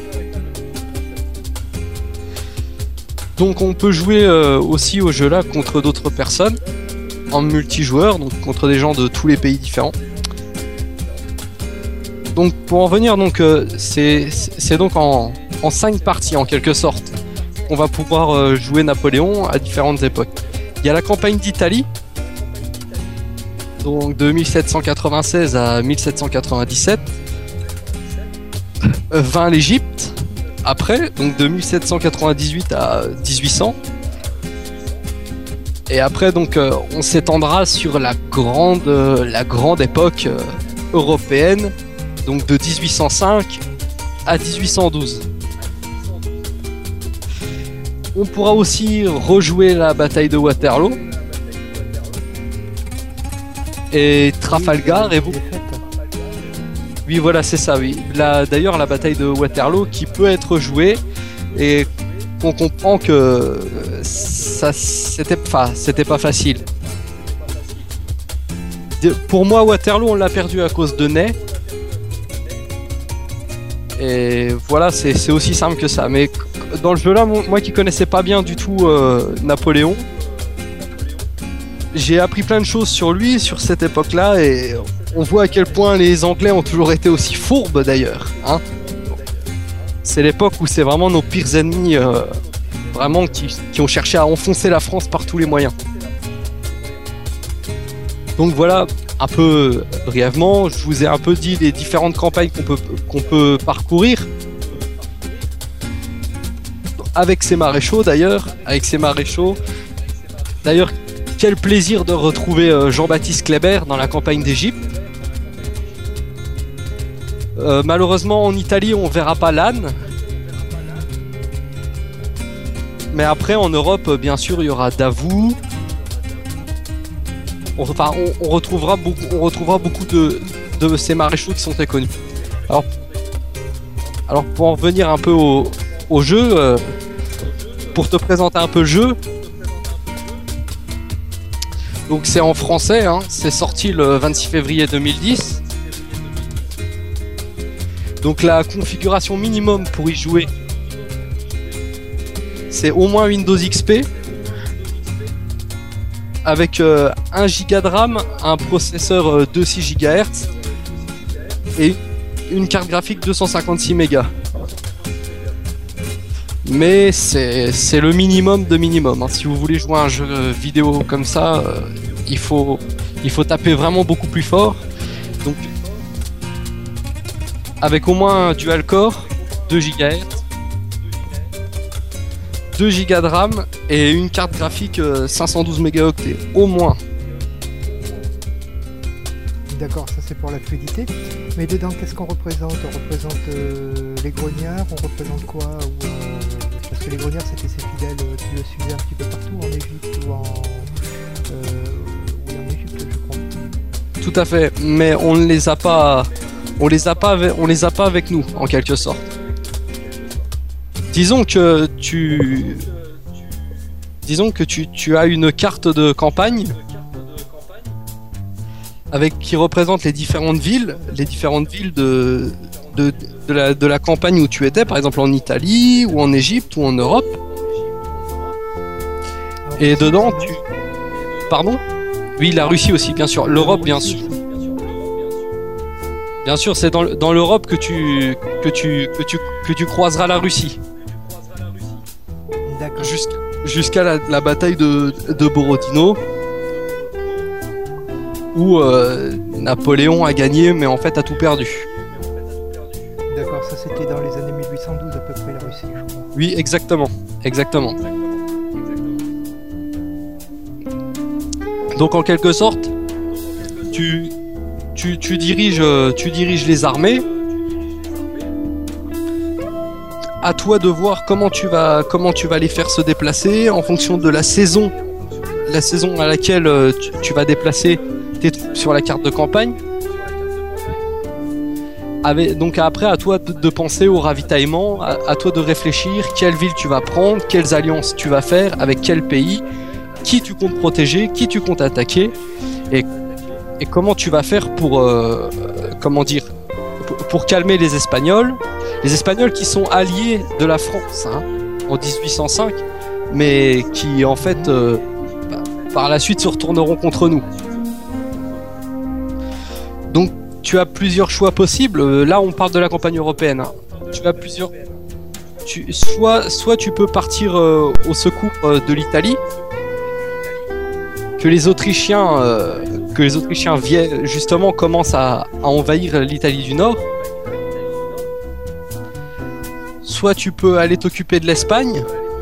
Donc on peut jouer euh, aussi au jeu là contre d'autres personnes, en multijoueur, donc contre des gens de tous les pays différents. Donc pour en venir, donc, euh, c'est, c'est donc en, en cinq parties en quelque sorte qu'on va pouvoir euh, jouer Napoléon à différentes époques. Il y a la campagne d'Italie, donc de mille sept cent quatre-vingt-seize à mille sept cent quatre-vingt-dix-sept. Vint l'Égypte après, donc de mille sept cent quatre-vingt-dix-huit à dix-huit cents. Et après donc euh, on s'étendra sur la grande, euh, la grande époque euh, européenne, donc de dix-huit cent cinq à dix-huit cent douze. On pourra aussi rejouer la bataille de Waterloo et Trafalgar et vous. Oui, voilà, c'est ça, oui. La, d'ailleurs, la bataille de Waterloo qui peut être jouée et qu'on comprend que ça, c'était, enfin, c'était pas facile. De, pour moi, Waterloo, on l'a perdu à cause de Ney. Et voilà, c'est, c'est aussi simple que ça. Mais dans le jeu-là, moi qui connaissais pas bien du tout euh, Napoléon, j'ai appris plein de choses sur lui, sur cette époque-là, et on voit à quel point les Anglais ont toujours été aussi fourbes d'ailleurs, hein. C'est l'époque où c'est vraiment nos pires ennemis, euh, vraiment qui, qui ont cherché à enfoncer la France par tous les moyens. Donc voilà, un peu brièvement, je vous ai un peu dit les différentes campagnes qu'on peut, qu'on peut parcourir. Avec ces maréchaux d'ailleurs, avec ces maréchaux. D'ailleurs, quel plaisir de retrouver euh, Jean-Baptiste Kléber dans la campagne d'Égypte. Euh, malheureusement en Italie on verra pas l'âne. Mais après en Europe bien sûr il y aura Davout. On, enfin, on, on, retrouvera beaucoup, on retrouvera beaucoup de, de ces maréchaux qui sont très connus. Alors, alors pour en revenir un peu au, au jeu, euh, pour te présenter un peu le jeu, Donc c'est en français, hein. C'est sorti le vingt-six février deux mille dix. Donc la configuration minimum pour y jouer, c'est au moins Windows X P avec euh, un giga de RAM, un processeur euh, de six gigahertz et une carte graphique deux cent cinquante-six mégas. Mais c'est, c'est le minimum de minimum, hein. Si vous voulez jouer à un jeu vidéo comme ça, euh, il faut, il faut taper vraiment beaucoup plus fort. Donc, avec au moins un dual core, deux gigahertz, deux gigas de RAM et une carte graphique euh, cinq cent douze mégaoctets, au moins. D'accord, ça c'est pour la fluidité. Mais dedans, qu'est-ce qu'on représente? On représente euh, les grognards, on représente quoi? Ou, euh, parce que les grognards c'était ses fidèles, tu le suivais un petit peu partout en Égypte ou en... Euh, oui, en Égypte je crois. Tout à fait, mais on ne les a pas... On les a pas avec, on les a pas avec nous, en quelque sorte. Disons que tu... Disons que tu, tu as une carte de campagne avec qui représente les différentes villes, les différentes villes de, de, de, la, de la campagne où tu étais, par exemple en Italie, ou en Égypte, ou en Europe. Et dedans, tu... Pardon ? Oui, la Russie aussi, bien sûr. L'Europe, bien sûr. Bien sûr, c'est dans, dans l'Europe que tu, que, tu, que, tu, que tu croiseras la Russie. Jusqu'à, jusqu'à la, la bataille de, de Borodino, où euh, Napoléon a gagné, mais en fait a tout perdu. D'accord, ça c'était dans les années mille huit cent douze à peu près, la Russie, je crois. Oui, exactement. Exactement. Donc en quelque sorte, tu... Tu, tu, diriges, tu diriges les armées. À toi de voir comment tu vas, comment tu vas les faire se déplacer en fonction de la saison, la saison à laquelle tu, tu vas déplacer tes troupes sur la carte de campagne. Avec, donc après, à toi de, de penser au ravitaillement, à, à toi de réfléchir quelle ville tu vas prendre, quelles alliances tu vas faire, avec quel pays, qui tu comptes protéger, qui tu comptes attaquer, et Et comment tu vas faire pour, euh, comment dire, pour, pour calmer les Espagnols, les Espagnols qui sont alliés de la France, hein, en dix-huit cent cinq, mais qui en fait, euh, bah, par la suite se retourneront contre nous. Donc tu as plusieurs choix possibles. Là, on parle de la campagne européenne, hein. Tu as plusieurs. Tu, soit, soit tu peux partir euh, au secours euh, de l'Italie, que les Autrichiens, euh, que les Autrichiens viennent justement commencent à, à envahir l'Italie du Nord. Soit tu peux aller t'occuper de l'Espagne,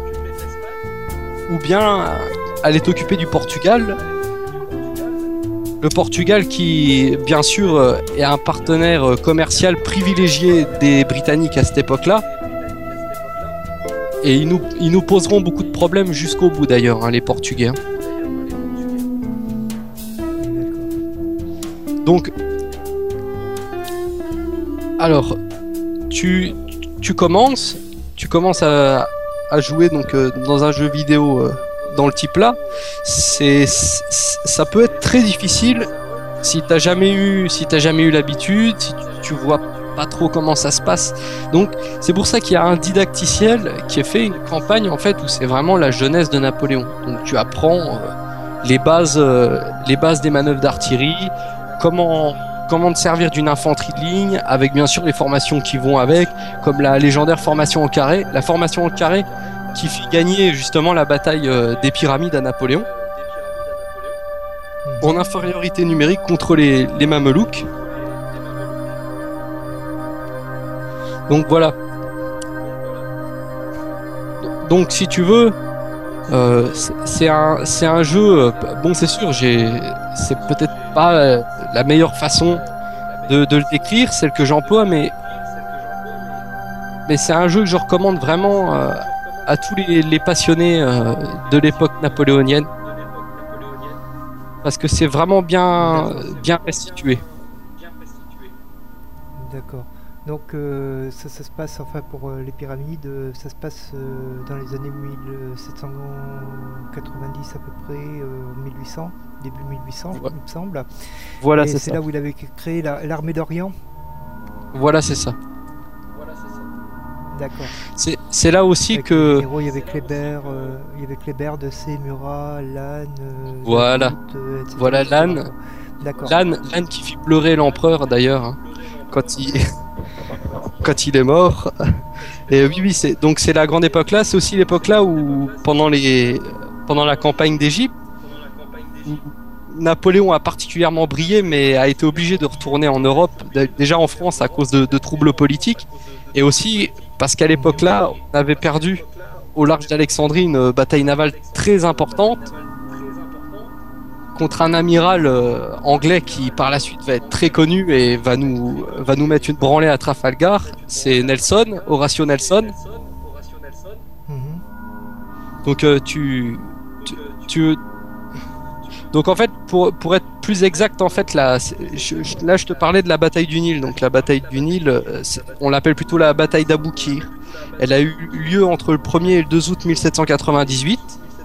ou bien aller t'occuper du Portugal. Le Portugal qui, bien sûr, est un partenaire commercial privilégié des Britanniques à cette époque-là. Et ils nous, ils nous poseront beaucoup de problèmes jusqu'au bout d'ailleurs, hein, les Portugais. Donc, alors, tu, tu commences, tu commences à, à jouer donc euh, dans un jeu vidéo euh, dans le type là. C'est, c'est, ça peut être très difficile si t'as jamais eu, si t'as jamais eu l'habitude, si tu, tu vois pas trop comment ça se passe. Donc, c'est pour ça qu'il y a un didacticiel qui a fait une campagne en fait où c'est vraiment la jeunesse de Napoléon. Donc, tu apprends euh, les bases, euh, les bases des manœuvres d'artillerie. Comment, comment te servir d'une infanterie de ligne, avec bien sûr les formations qui vont avec, comme la légendaire formation en carré, la formation en carré qui fit gagner justement la bataille des pyramides à Napoléon, en infériorité numérique contre les, les Mamelouks. Donc voilà. Donc si tu veux, euh, c'est, c'est, un, c'est un jeu, bon c'est sûr, j'ai, c'est peut-être pas euh, la meilleure façon de, de le décrire, celle que j'emploie, mais, mais c'est un jeu que je recommande vraiment euh, à tous les, les passionnés euh, de l'époque napoléonienne, parce que c'est vraiment bien, bien restitué. D'accord. Donc euh, ça, ça se passe, enfin pour euh, les pyramides, euh, ça se passe euh, dans les années mille sept cent quatre-vingt-dix à peu près, euh, mille huit cents, début mille huit cents, ouais. Il me semble. Voilà, et c'est, c'est ça. là où il avait créé la, l'armée d'Orient. Voilà, c'est ça. D'accord. C'est, c'est là aussi avec que... Les héros, il y avait Kléber, euh, il y avait Kléber, Desaix, Murat, Lannes... Euh, voilà. David, euh, et cetera. Voilà Lannes. D'accord. Lannes, Lannes qui fit pleurer l'empereur d'ailleurs, hein, quand il... quand il est mort. Et oui, oui, c'est... donc c'est la grande époque là, c'est aussi l'époque là où, pendant, les... pendant la campagne d'Égypte, Napoléon a particulièrement brillé, mais a été obligé de retourner en Europe, déjà en France à cause de, de troubles politiques, et aussi parce qu'à l'époque là, on avait perdu au large d'Alexandrie une bataille navale très importante contre un amiral euh, anglais qui par la suite va être très connu et va nous, va nous mettre une branlée à Trafalgar. C'est Nelson, Horatio Nelson. Mm-hmm. Donc euh, tu, tu, tu donc en fait pour, pour être plus exact en fait là je, je, là je te parlais de la bataille du Nil. Donc la bataille du Nil, on l'appelle plutôt la bataille d'Aboukir. Elle a eu lieu entre le premier et le deux août mille sept cent quatre-vingt-dix-huit.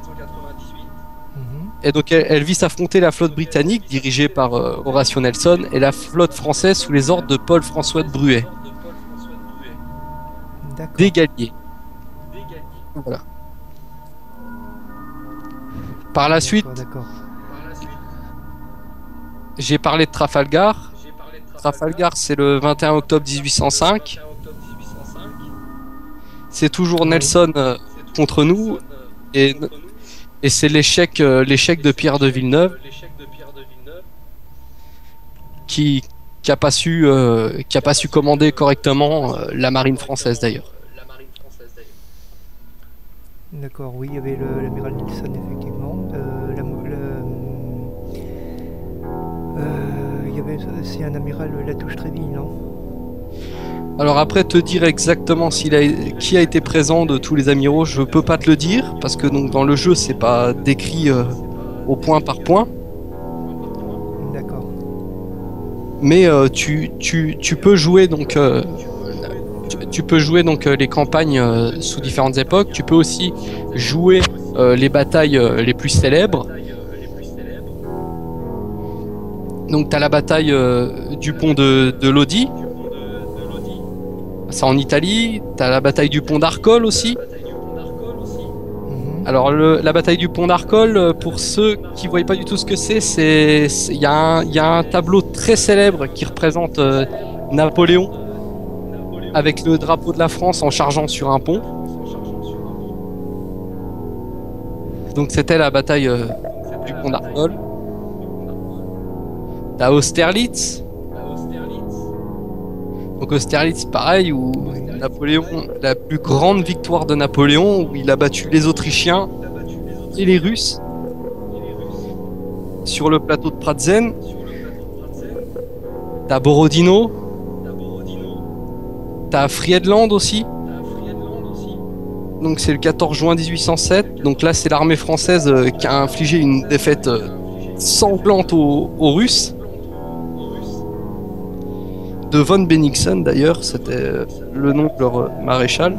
Et donc elle, elle vit s'affronter la flotte britannique dirigée par euh, Horatio Nelson et la flotte française sous les ordres de Paul-François de Bruay. D'accord. Des Galliers. Voilà. Par la d'accord, suite, d'accord. j'ai parlé de Trafalgar. Trafalgar, c'est le vingt et un octobre dix-huit cent cinq. C'est toujours Nelson euh, contre nous et Et c'est l'échec, euh, l'échec de Pierre de Villeneuve qui qui a pas su euh, qui a pas su commander correctement euh, la marine française d'ailleurs. D'accord, oui, il y avait le, l'amiral Nelson effectivement. Euh, la, la, euh, il y avait aussi un amiral Latouche-Tréville, non? Alors après te dire exactement s'il a, qui a été présent de tous les amiraux, je peux pas te le dire parce que donc dans le jeu c'est pas décrit euh, au point par point. D'accord. Mais euh, tu, tu, tu peux jouer donc euh, tu, tu peux jouer donc euh, les campagnes euh, sous différentes époques. Tu peux aussi jouer euh, les batailles euh, les plus célèbres. Donc t'as la bataille euh, du pont de, de Lodi. C'est en Italie. T'as la bataille du pont d'Arcole aussi. Mm-hmm. Alors le, la bataille du pont d'Arcole, pour ceux qui voient pas du tout ce que c'est, c'est il y, y a un tableau très célèbre qui représente euh, Napoléon avec le drapeau de la France en chargeant sur un pont. Donc c'était la bataille euh, du pont d'Arcole. T'as Austerlitz. Donc Austerlitz, pareil, où Napoléon, la plus grande victoire de Napoléon, où il a battu les Autrichiens et les Russes sur le plateau de Pratzen. T'as Borodino. T'as Friedland aussi. Donc c'est le quatorze juin dix-huit cent sept. Donc là c'est l'armée française euh, qui a infligé une défaite euh, sanglante aux, aux Russes. De von Bennigsen d'ailleurs, c'était le nom de leur maréchal.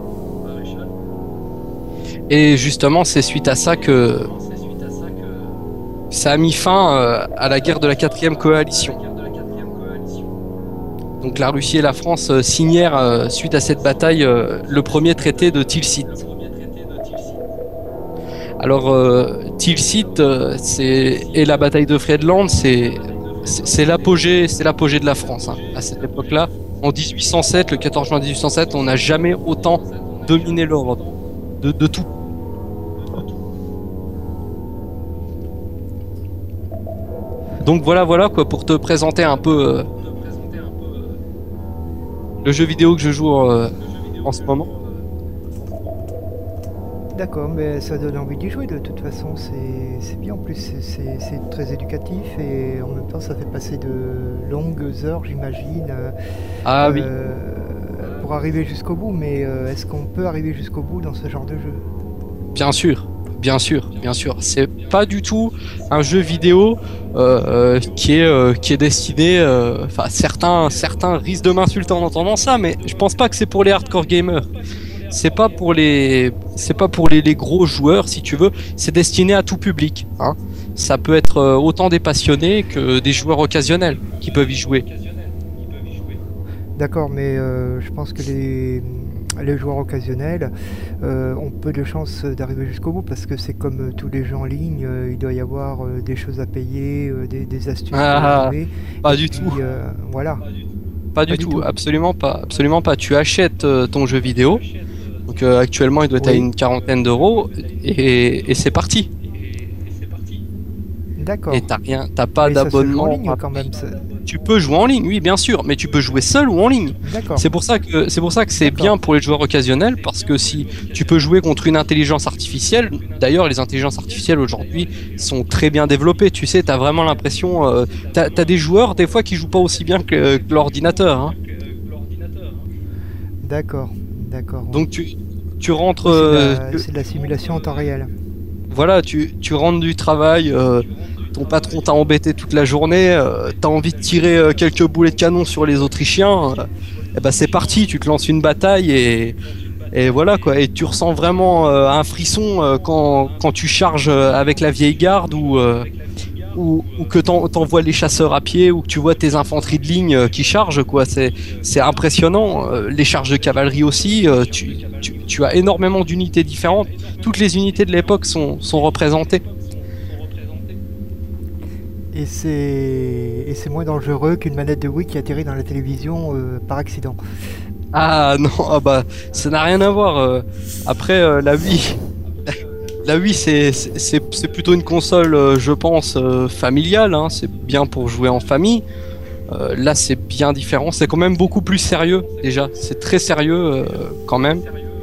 Et justement, c'est suite à ça que ça a mis fin à la guerre de la quatrième coalition. Donc la Russie et la France signèrent suite à cette bataille le premier traité de Tilsit. Alors Tilsit, c'est et la bataille de Friedland, c'est C'est, c'est l'apogée, c'est l'apogée de la France hein, à cette époque-là. En dix-huit cent sept, le quatorze juin dix-huit cent sept, on n'a jamais autant dominé l'Europe de, de tout. Donc voilà, voilà quoi pour te présenter un peu euh, le jeu vidéo que je joue euh, en ce moment. D'accord, mais ça donne envie d'y jouer de toute façon, c'est, c'est bien en plus, c'est, c'est, c'est très éducatif et en même temps ça fait passer de longues heures j'imagine euh, ah, oui. euh, pour arriver jusqu'au bout, mais euh, est-ce qu'on peut arriver jusqu'au bout dans ce genre de jeu? Bien sûr, bien sûr, bien sûr. C'est pas du tout un jeu vidéo euh, qui est euh, qui est destiné. Enfin, euh, certains certains risquent de m'insulter en entendant ça, mais je pense pas que c'est pour les hardcore gamers. C'est pas pour les c'est pas pour les, les gros joueurs, si tu veux. C'est destiné à tout public. Hein. Ça peut être euh, autant des passionnés que des joueurs occasionnels qui peuvent y jouer. D'accord, mais euh, je pense que les, les joueurs occasionnels euh, ont peu de chances d'arriver jusqu'au bout parce que c'est comme euh, tous les jeux en ligne, euh, il doit y avoir euh, des choses à payer, euh, des, des astuces ah, à jouer. Pas du puis, tout. Euh, voilà. Pas, pas du, du tout. tout, absolument pas, absolument pas. Tu achètes euh, ton jeu vidéo, donc euh, actuellement il doit être oui. à une quarantaine d'euros et, et c'est parti. D'accord. Et t'as rien, t'as pas mais d'abonnement. Ça se joue en ligne, quand même. Ça... Tu peux jouer en ligne, oui, bien sûr, mais tu peux jouer seul ou en ligne. D'accord. C'est pour ça que c'est pour ça que c'est bien pour les joueurs occasionnels parce que si tu peux jouer contre une intelligence artificielle, d'ailleurs les intelligences artificielles aujourd'hui sont très bien développées. Tu sais, t'as vraiment l'impression, euh, t'as, t'as des joueurs des fois qui jouent pas aussi bien que, que l'ordinateur. Hein. D'accord, d'accord. Donc tu tu rentres. C'est, euh, de la, c'est de la simulation en temps réel. Voilà, tu tu rentres du travail. Euh, Ton patron t'a embêté toute la journée, euh, t'as envie de tirer euh, quelques boulets de canon sur les Autrichiens, euh, et ben c'est parti, tu te lances une bataille et, et voilà quoi. Et tu ressens vraiment euh, un frisson euh, quand, quand tu charges euh, avec la vieille garde ou, euh, ou, ou que t'en, t'envoies les chasseurs à pied ou que tu vois tes infanteries de ligne euh, qui chargent quoi. C'est, c'est impressionnant. Euh, les charges de cavalerie aussi, euh, tu, tu, tu as énormément d'unités différentes. Toutes les unités de l'époque sont, sont représentées. Et c'est... et c'est moins dangereux qu'une manette de Wii qui atterrit dans la télévision euh, par accident. Ah non, ah bah ça n'a rien à voir. Euh, après euh, la Wii, la Wii c'est, c'est, c'est plutôt une console, euh, je pense, euh, familiale. Hein, c'est bien pour jouer en famille. Euh, là c'est bien différent. C'est quand même beaucoup plus sérieux déjà. C'est très sérieux euh, quand même.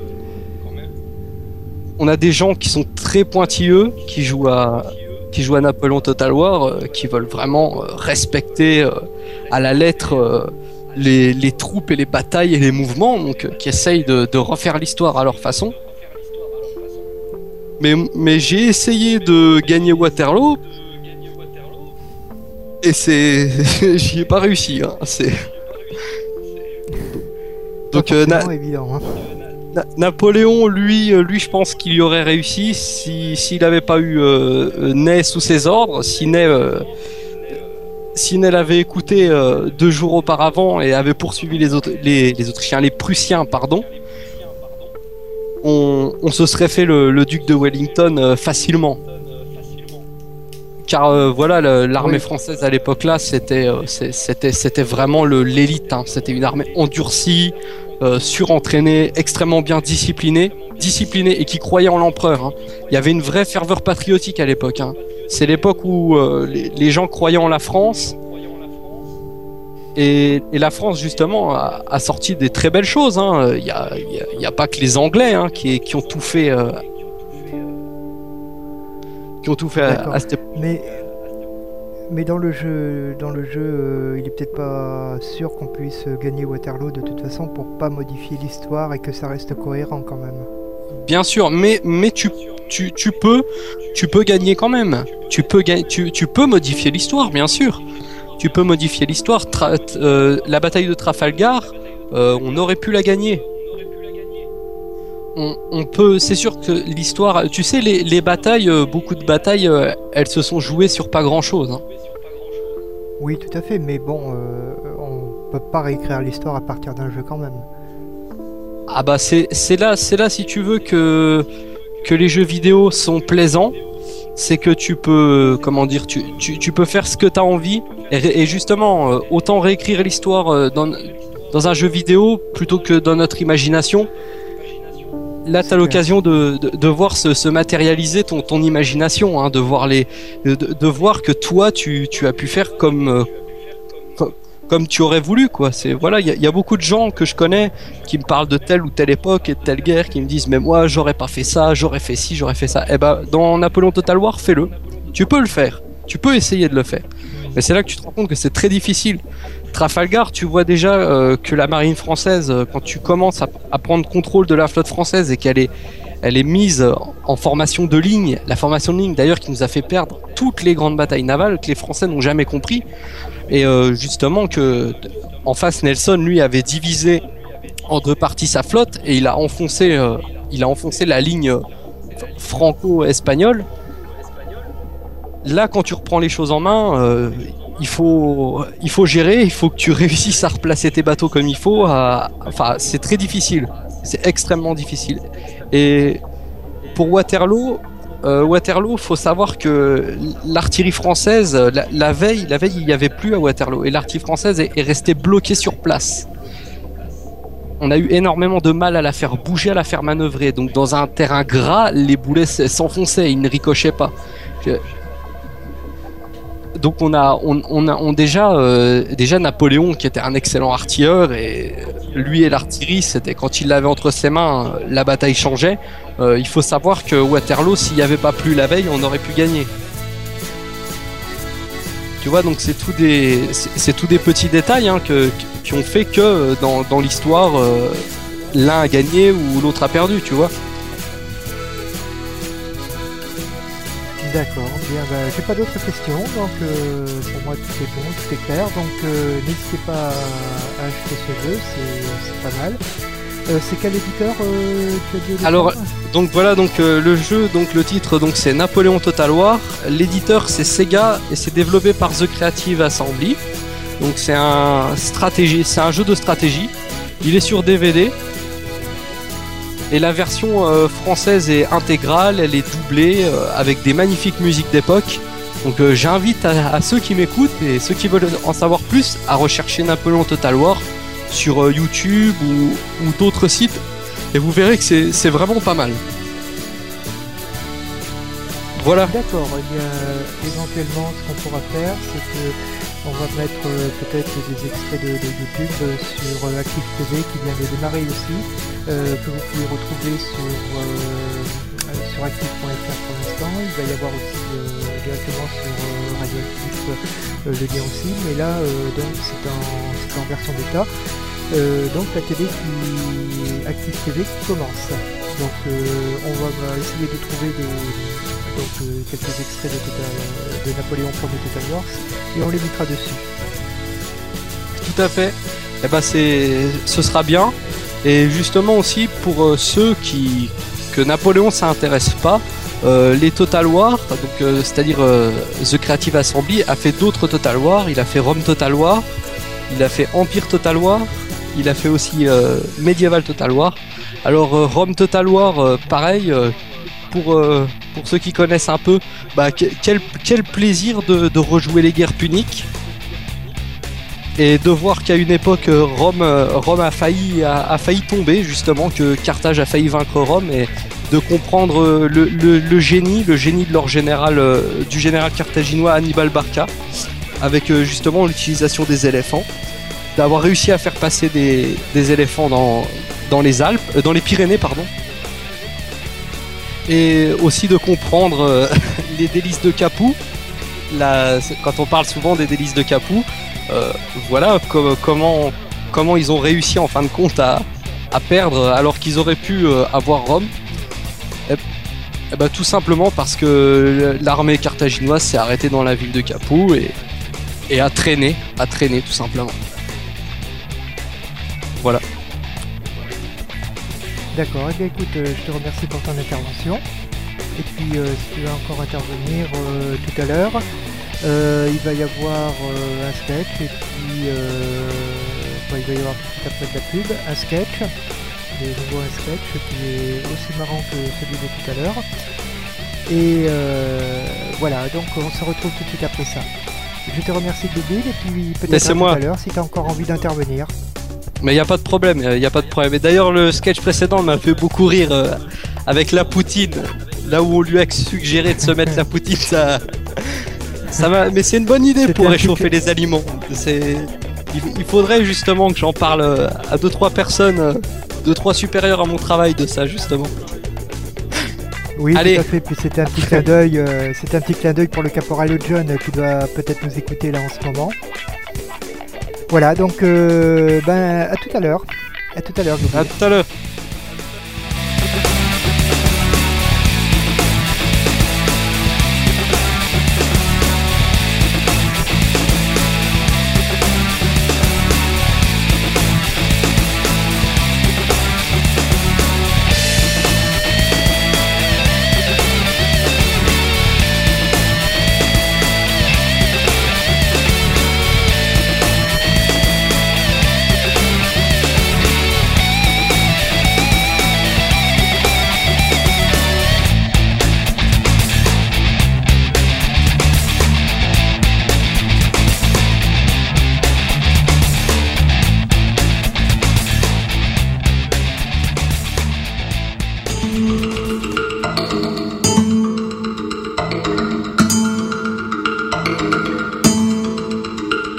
On a des gens qui sont très pointilleux, qui jouent à qui jouent à Napoléon Total War, euh, qui veulent vraiment euh, respecter euh, à la lettre euh, les, les troupes et les batailles et les mouvements, donc euh, qui essayent de, de refaire l'histoire à leur façon. Mais, mais j'ai essayé de gagner Waterloo et c'est j'y ai pas réussi. Hein. C'est donc euh, na... évident. Hein. Na- Napoléon, lui, euh, lui, je pense qu'il y aurait réussi si s'il n'avait pas eu euh, Ney sous ses ordres, si Ney, euh, si Ney l'avait écouté euh, deux jours auparavant et avait poursuivi les, autres, les, les Autrichiens, les Prussiens, pardon, on, on se serait fait le, le duc de Wellington euh, facilement. Car euh, voilà, le, l'armée oui. française à l'époque-là, c'était, euh, c'était, c'était vraiment le, l'élite. Hein. C'était une armée endurcie. Euh, surentraîné, extrêmement bien discipliné, discipliné et qui croyait en l'empereur. Hein. Il y avait une vraie ferveur patriotique à l'époque. Hein. C'est l'époque où euh, les, les gens croyaient en la France. Et, et la France, justement, a, a sorti des très belles choses. Hein. Il n'y a, a, a pas que les Anglais hein, qui, qui ont tout fait. Euh, qui ont tout fait à, à cette époque. Mais... Mais dans le jeu, dans le jeu, euh, il est peut-être pas sûr qu'on puisse gagner Waterloo de toute façon pour pas modifier l'histoire et que ça reste cohérent quand même. Bien sûr, mais mais tu tu tu peux tu peux gagner quand même. Tu peux gagner, tu tu peux modifier l'histoire, bien sûr. Tu peux modifier l'histoire. Tra- euh, la bataille de Trafalgar, euh, on aurait pu la gagner. On, on peut, c'est sûr que l'histoire, tu sais, les, les batailles, euh, beaucoup de batailles, euh, elles se sont jouées sur pas grand-chose. Hein. Oui, tout à fait, mais bon, euh, on peut pas réécrire l'histoire à partir d'un jeu quand même. Ah bah c'est, c'est là, c'est là si tu veux que que les jeux vidéo sont plaisants, c'est que tu peux, comment dire, tu tu, tu peux faire ce que t'as envie et, et justement, euh, autant réécrire l'histoire euh, dans dans un jeu vidéo plutôt que dans notre imagination. Là, tu as l'occasion de, de, de voir se, se matérialiser ton, ton imagination, hein, de voir les, de, de voir que toi, tu, tu as pu faire comme, euh, comme, comme tu aurais voulu, quoi. C'est voilà, il y, y a beaucoup de gens que je connais qui me parlent de telle ou telle époque et de telle guerre, qui me disent mais moi, j'aurais pas fait ça, j'aurais fait ci, j'aurais fait ça. Eh ben, dans Napoléon Total War, fais-le. Tu peux le faire. Tu peux essayer de le faire. Mais c'est là que tu te rends compte que c'est très difficile. Trafalgar, tu vois déjà euh, que la marine française, euh, quand tu commences à, à prendre contrôle de la flotte française et qu'elle est, elle est mise en formation de ligne. La formation de ligne, d'ailleurs, qui nous a fait perdre toutes les grandes batailles navales que les Français n'ont jamais compris. Et euh, justement que en face, Nelson, lui, avait divisé en deux parties sa flotte et il a enfoncé, euh, il a enfoncé la ligne franco-espagnole. Là, quand tu reprends les choses en main, euh, il faut, il faut gérer, il faut que tu réussisses à replacer tes bateaux comme il faut. À... Enfin, c'est très difficile, c'est extrêmement difficile. Et pour Waterloo, euh, Waterloo, faut savoir que l'artillerie française, la, la veille, la veille, il n'y avait plus à Waterloo, et l'artillerie française est, est restée bloquée sur place. On a eu énormément de mal à la faire bouger, à la faire manœuvrer. Donc dans un terrain gras, les boulets s'enfonçaient, ils ne ricochaient pas. Donc on a, on, on a on déjà, euh, déjà Napoléon qui était un excellent artilleur, et lui et l'artillerie, c'était quand il l'avait entre ses mains, la bataille changeait. Euh, il faut savoir que Waterloo, s'il n'y avait pas plu la veille, on aurait pu gagner. Tu vois, donc c'est tout des, c'est, c'est tout des petits détails hein, que, qui ont fait que dans, dans l'histoire, euh, l'un a gagné ou l'autre a perdu, tu vois. D'accord, bien, bah, j'ai pas d'autres questions, donc euh, pour moi tout est bon, tout est clair, donc euh, n'hésitez pas à, à acheter ce jeu, c'est, c'est pas mal. Euh, c'est quel éditeur euh, tu as dit? Alors, donc voilà, donc euh, le jeu, donc le titre, donc c'est Napoléon Total War. L'éditeur c'est Sega et c'est développé par The Creative Assembly. Donc c'est un stratégie, c'est un jeu de stratégie. Il est sur D V D. Et la version euh, française est intégrale, elle est doublée euh, avec des magnifiques musiques d'époque. Donc euh, j'invite à, à ceux qui m'écoutent et ceux qui veulent en savoir plus à rechercher Napoléon Total War sur euh, YouTube ou, ou d'autres sites. Et vous verrez que c'est, c'est vraiment pas mal. Voilà. D'accord, eh bien, éventuellement ce qu'on pourra faire, c'est que on va mettre euh, peut-être des extraits de, de YouTube euh, sur euh, Active T V qui vient de démarrer aussi, euh, que vous pouvez retrouver sur, euh, sur active point f r pour l'instant. Il va y avoir aussi euh, directement sur euh, Radioactive euh, le lien aussi, mais là euh, donc c'est en, c'est en version bêta. Euh, donc la télé qui Active T V qui commence. Donc euh, on va essayer de trouver des, donc, euh, quelques extraits de, Total, de Napoléon premier Total Wars et on les mettra dessus. Tout à fait. Eh ben c'est, ce sera bien. Et justement aussi pour euh, ceux qui que Napoléon ça intéresse pas, euh, les Total War, donc euh, c'est-à-dire euh, The Creative Assembly a fait d'autres Total War. Il a fait Rome Total War, il a fait Empire Total War, il a fait aussi euh, Medieval Total War. Alors euh, Rome Total War, euh, pareil. Euh, Pour, euh, pour ceux qui connaissent un peu, bah, quel, quel plaisir de, de rejouer les guerres puniques et de voir qu'à une époque Rome, Rome a, failli, a, a failli tomber, justement, que Carthage a failli vaincre Rome, et de comprendre le, le, le génie, le génie de leur général, euh, du général carthaginois Hannibal Barca, avec euh, justement l'utilisation des éléphants, d'avoir réussi à faire passer des, des éléphants dans, dans les Alpes, euh, dans les Pyrénées, pardon. Et aussi de comprendre euh, les délices de Capoue. La, quand on parle souvent des délices de Capoue, euh, voilà com- comment, comment ils ont réussi en fin de compte à, à perdre alors qu'ils auraient pu euh, avoir Rome. Et, et bah, tout simplement parce que l'armée carthaginoise s'est arrêtée dans la ville de Capoue et, et a traîné, a traîné tout simplement. Voilà. D'accord, et eh bien écoute, euh, je te remercie pour ton intervention. Et puis euh, si tu veux encore intervenir euh, tout à l'heure, euh, il va y avoir euh, un sketch, et puis euh, enfin, il va y avoir tout après de la pub, un sketch, de nouveau un sketch qui est aussi marrant que celui de tout à l'heure. Et euh, voilà, donc on se retrouve tout de suite après ça. Je te remercie de Bill, et puis peut-être à tout à l'heure si tu as encore envie d'intervenir. Mais il n'y a pas de problème, il n'y a pas de problème. Et d'ailleurs, le sketch précédent m'a fait beaucoup rire euh, avec la poutine. Là où on lui a suggéré de se mettre la poutine, ça, ça m'a. Mais c'est une bonne idée pour réchauffer les aliments. C'est, il, il faudrait justement que j'en parle à deux trois personnes, deux trois supérieurs à mon travail de ça justement. Oui, allez. Tout à fait. Puis c'était un petit clin d'œil, euh, c'était un petit clin d'œil pour le caporal John qui doit peut-être nous écouter là en ce moment. Voilà, donc euh, ben à tout à l'heure. À tout à l'heure. À tout à l'heure.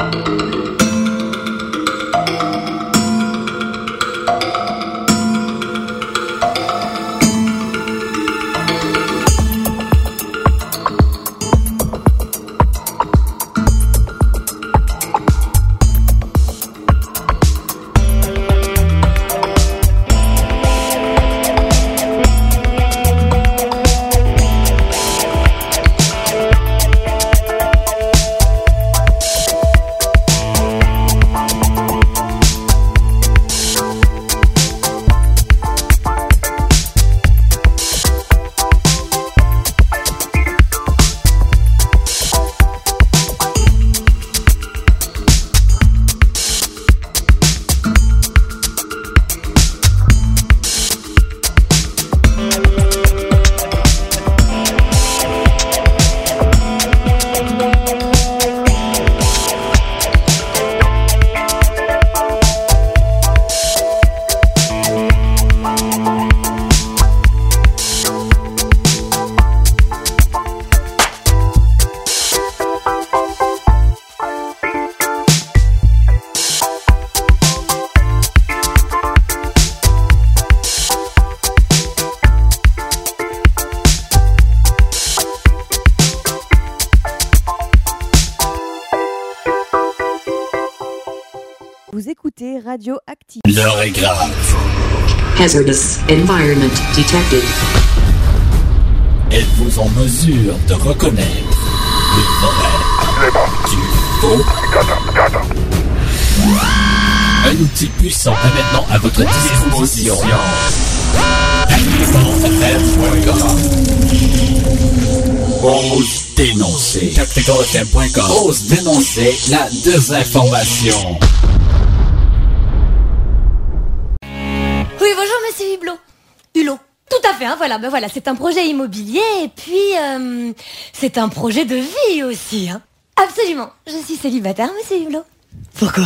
Vous écoutez Radio Active. L'heure est grave. Hazardous environment detected. Êtes-vous en mesure de reconnaître le vrai du faux? Un outil puissant est maintenant à votre disposition. activation f m point com. Ose dénoncer. tactical f m point com. Ose dénoncer la désinformation. Oui, bonjour monsieur Hublot. Hulot. Tout à fait, hein, voilà, ben voilà, c'est un projet immobilier et puis euh, c'est un projet de vie aussi. Hein. Absolument. Je suis célibataire, monsieur Hublot. Pourquoi?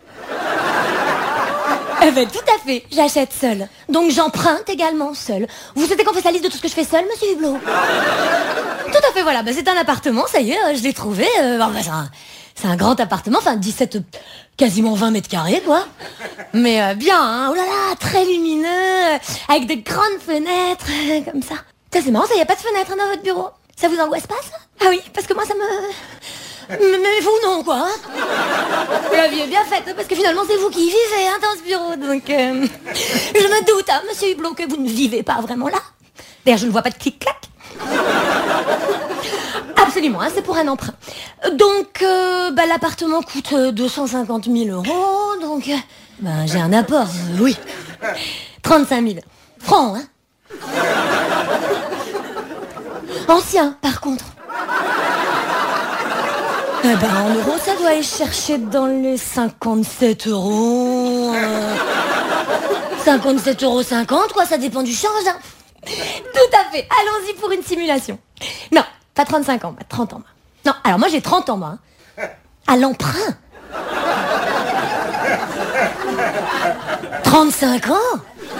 Eh ben tout à fait, j'achète seule. Donc j'emprunte également seule. Vous souhaitez qu'on fasse la liste de tout ce que je fais seule, monsieur Hublot? Tout à fait, voilà, ben, c'est un appartement, ça y est, je l'ai trouvé. Euh, bon, ben, c'est, un, c'est un grand appartement, enfin dix-sept, quasiment vingt mètres carrés, quoi. Mais euh, bien, hein, oh là là, très lumineux, avec de grandes fenêtres, comme ça. Ça c'est marrant, ça y a pas de fenêtre hein, dans votre bureau. Ça vous angoisse pas, ça? Ah oui, parce que moi ça me... Mais vous non, quoi. Hein. La vie est bien faite, parce que finalement c'est vous qui vivez hein, dans ce bureau. Donc euh, je me doute, hein, monsieur Hublot, que vous ne vivez pas vraiment là. D'ailleurs, je ne vois pas de clic-clac. Absolument, hein, c'est pour un emprunt. Donc, euh, bah, l'appartement coûte deux cent cinquante mille euros, donc euh, bah, j'ai un apport, euh, oui. trente-cinq mille francs, hein. Ancien, par contre. Eh ben, en euros, ça doit aller chercher dans les cinquante-sept euros. Euh, cinquante-sept euros cinquante, quoi, ça dépend du change, hein. Tout à fait, allons-y pour une simulation. Non, pas trente-cinq ans, trente ans. Non, alors moi j'ai trente ans, moi. Hein. À l'emprunt. trente-cinq ans.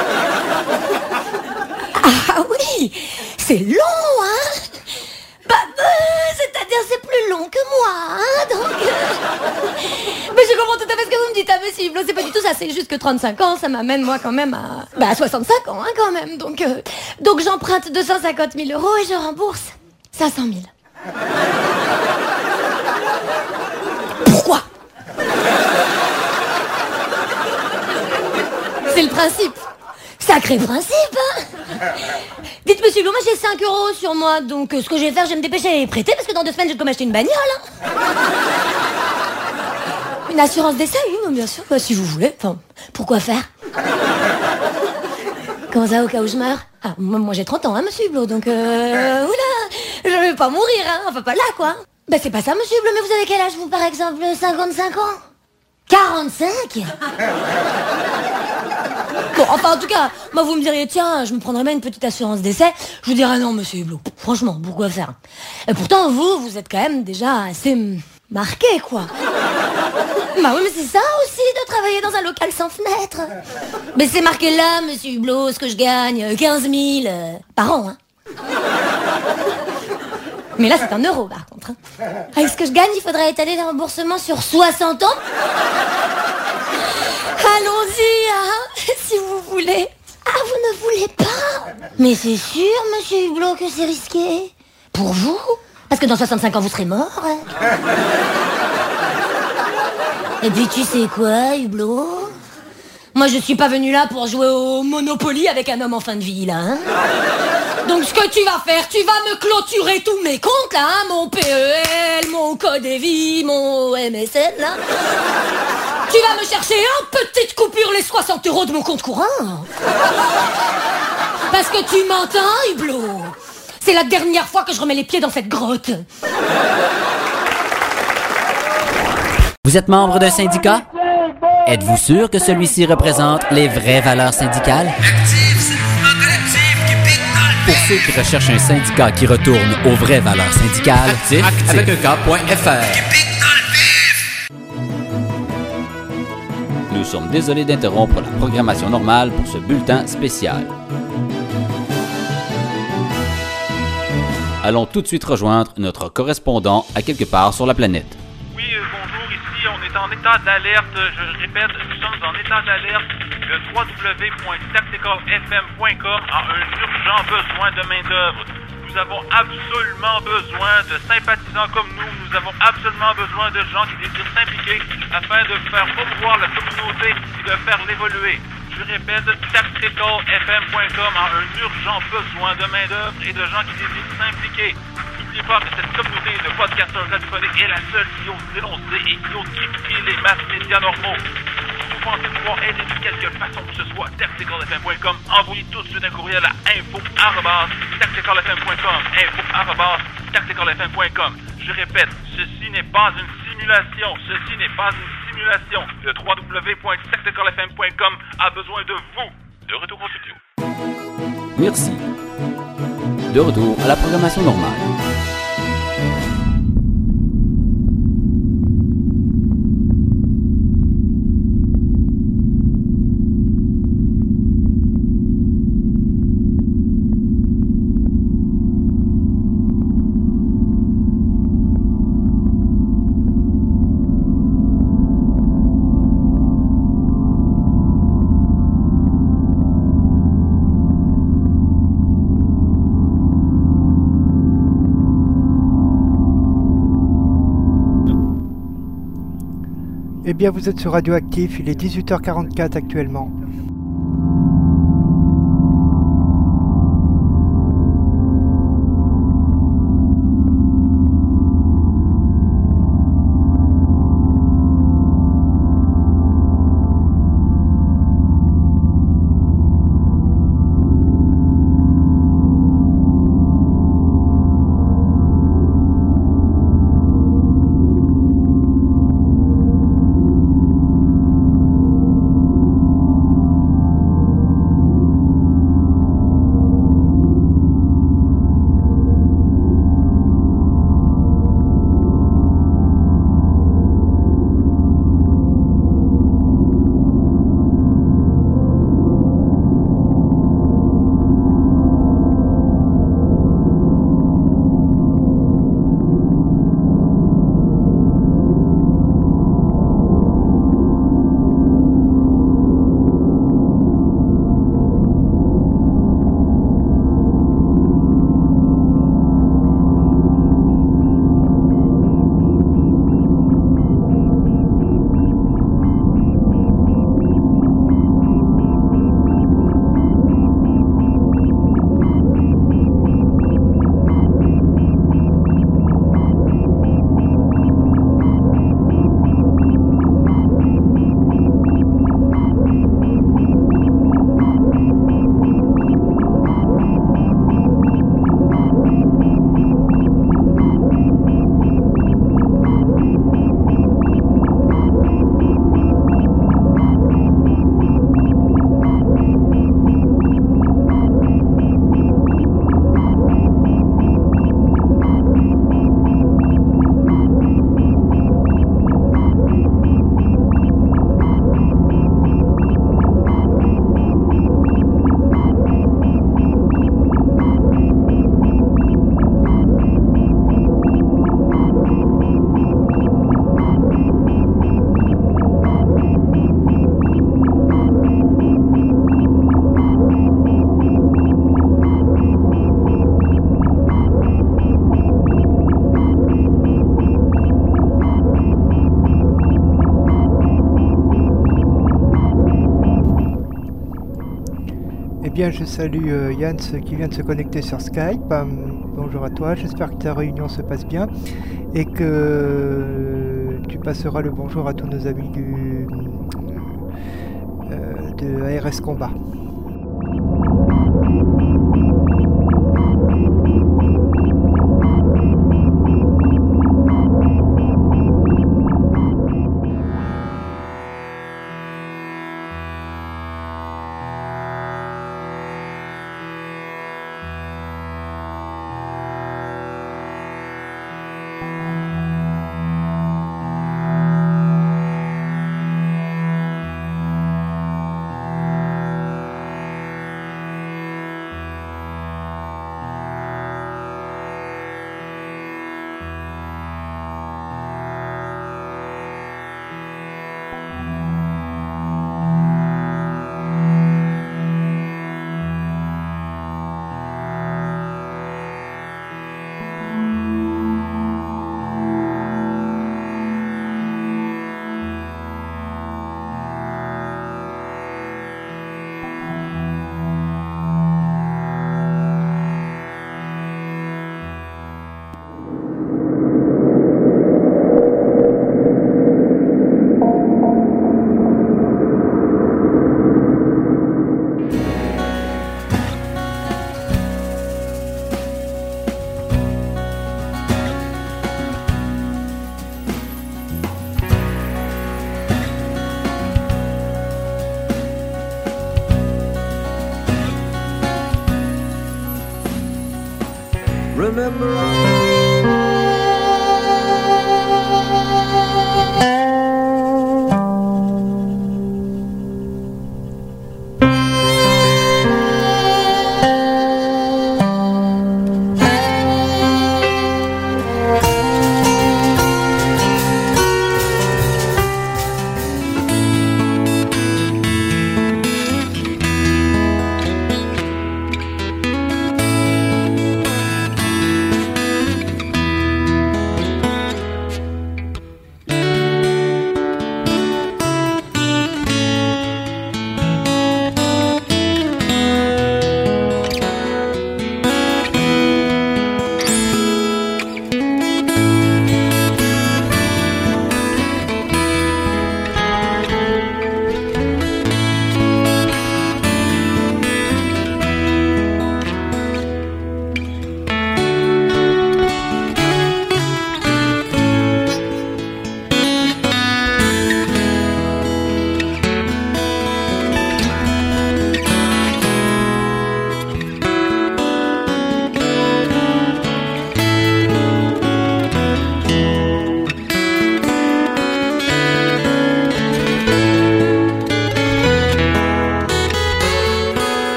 Ah oui, c'est long, hein. Bah, euh, c'est-à-dire c'est plus long que moi, hein, donc... Euh... Mais je comprends tout à fait ce que vous me dites, hein, monsieur Hublot, c'est pas du tout ça, c'est juste que trente-cinq ans, ça m'amène moi quand même à... Bah, à soixante-cinq ans, hein, quand même, donc... Euh... Donc j'emprunte deux cent cinquante mille euros et je rembourse cinq cent mille. Pourquoi? C'est le principe. Sacré principe, hein. Dites, monsieur Hublot, moi j'ai cinq euros sur moi, donc euh, ce que je vais faire, je vais me dépêcher et les prêter, parce que dans deux semaines, je vais m'acheter une bagnole, hein. Une assurance d'essai, oui, bien sûr, bah, si vous voulez. Enfin, pourquoi faire? Comment ça, au cas où je meurs? Ah, moi, moi j'ai trente ans, hein, monsieur Hublot, donc euh... oula, je vais pas mourir, hein, enfin pas là, quoi. Bah c'est pas ça, monsieur Hublot, mais vous avez quel âge, vous, par exemple? cinquante-cinq ans? quarante-cinq? Bon, enfin, en tout cas, moi, vous me diriez, tiens, je me prendrais bien une petite assurance d'essai. Je vous dirais non, monsieur Hublot. Franchement, pourquoi faire? Et pourtant, vous, vous êtes quand même déjà assez marqué, quoi. Bah oui, mais c'est ça aussi, de travailler dans un local sans fenêtre. Mais c'est marqué là, monsieur Hublot, ce que je gagne, quinze mille euh, par an, hein. Mais là, c'est un euro, par contre. Hein. Avec ce que je gagne, il faudrait étaler les remboursements sur soixante ans. Allons-y, hein, si vous voulez. Ah, vous ne voulez pas? Mais c'est sûr, monsieur Hublot, que c'est risqué. Pour vous? Parce que dans soixante-cinq ans, vous serez mort. Hein. Et puis, tu sais quoi, Hublot? Moi, je suis pas venu là pour jouer au Monopoly avec un homme en fin de vie, là. Hein. Donc, ce que tu vas faire, tu vas me clôturer tous mes comptes, là. Hein, mon P E L, mon Code E V I, mon M S N, là. Tu vas me chercher en petite coupure les soixante euros de mon compte courant. Parce que tu m'entends, Hublot? C'est la dernière fois que je remets les pieds dans cette grotte. Vous êtes membre d'un syndicat? Êtes-vous sûr que celui-ci représente les vraies valeurs syndicales? Pour ceux qui recherchent un syndicat qui retourne aux vraies valeurs syndicales, Actif, Actif. avec un K point F R. Nous sommes désolés d'interrompre la programmation normale pour ce bulletin spécial. Allons tout de suite rejoindre notre correspondant à quelque part sur la planète. Oui, euh, bonjour, ici on est en état d'alerte, je répète, nous sommes en état d'alerte. Le w w w point tactical f m point com a un urgent besoin de main-d'œuvre. Nous avons absolument besoin de sympathisants comme nous. Nous avons absolument besoin de gens qui désirent s'impliquer afin de faire promouvoir la communauté et de faire l'évoluer. Je répète, tactical f m point com a un urgent besoin de main-d'œuvre et de gens qui désirent s'impliquer. N'oubliez pas que cette communauté de podcasteurs radiophoniques est la seule qui ose dénoncer et qui ose critiquer les masses médias normaux. Si vous pensez pouvoir aider de quelque façon que ce soit, tactical f m point com, envoyez tout de suite un courriel à info arobase tactical f m point com, info arobase tactical f m point com. Je répète, ceci n'est pas une simulation, ceci n'est pas une simulation. Le w w w point tactical f m point com a besoin de vous. De retour au studio. Merci. De retour à la programmation normale. Eh bien, vous êtes sur Radioactif, il est dix-huit heures quarante-quatre actuellement. bien, je salue euh, Yann qui vient de se connecter sur Skype. Euh, bonjour à toi, j'espère que ta réunion se passe bien et que euh, tu passeras le bonjour à tous nos amis du, euh, de A R S Combat.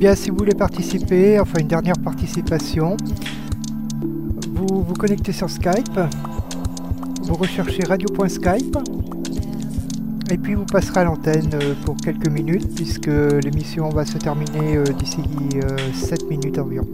bien, si vous voulez participer, enfin une dernière participation, vous vous connectez sur Skype, vous recherchez radio.skype, et puis vous passerez à l'antenne pour quelques minutes, puisque l'émission va se terminer d'ici sept minutes environ.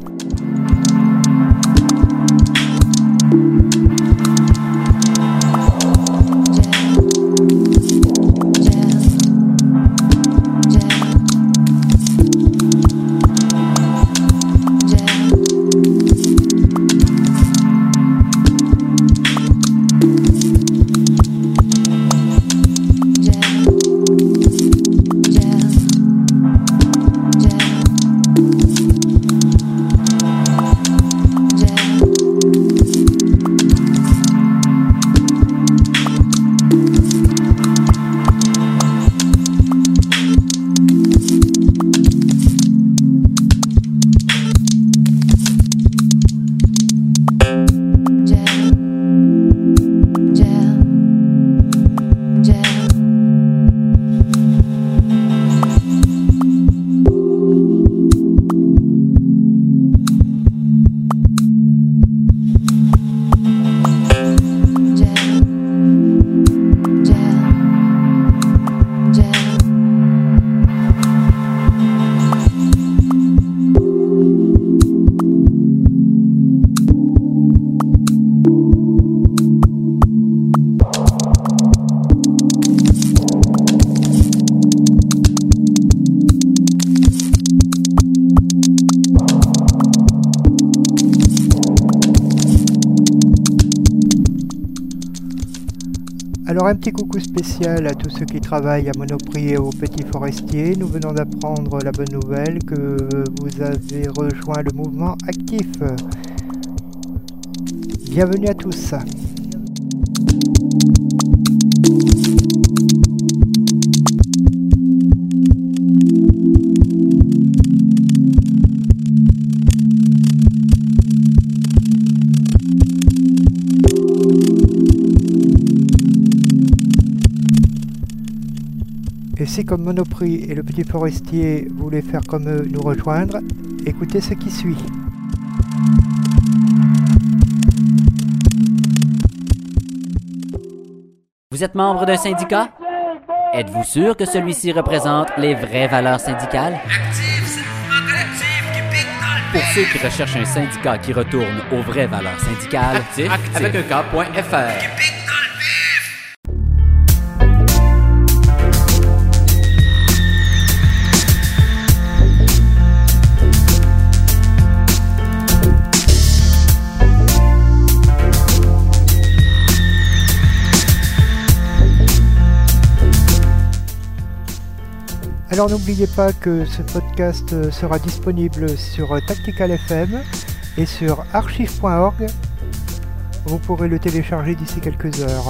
Alors un petit coucou spécial à tous ceux qui travaillent à Monoprix et au Petit Forestier. Nous venons d'apprendre la bonne nouvelle que vous avez rejoint le mouvement actif. Bienvenue à tous. Et si comme Monoprix et le Petit Forestier voulaient faire comme eux, nous rejoindre, écoutez ce qui suit. Vous êtes membre d'un syndicat? Êtes-vous sûr que celui-ci représente les vraies valeurs syndicales? Pour ceux qui recherchent un syndicat qui retourne aux vraies valeurs syndicales, actif, actif. Avec un K.fr. Alors n'oubliez pas que ce podcast sera disponible sur Tactical F M et sur archive point org. Vous pourrez le télécharger d'ici quelques heures.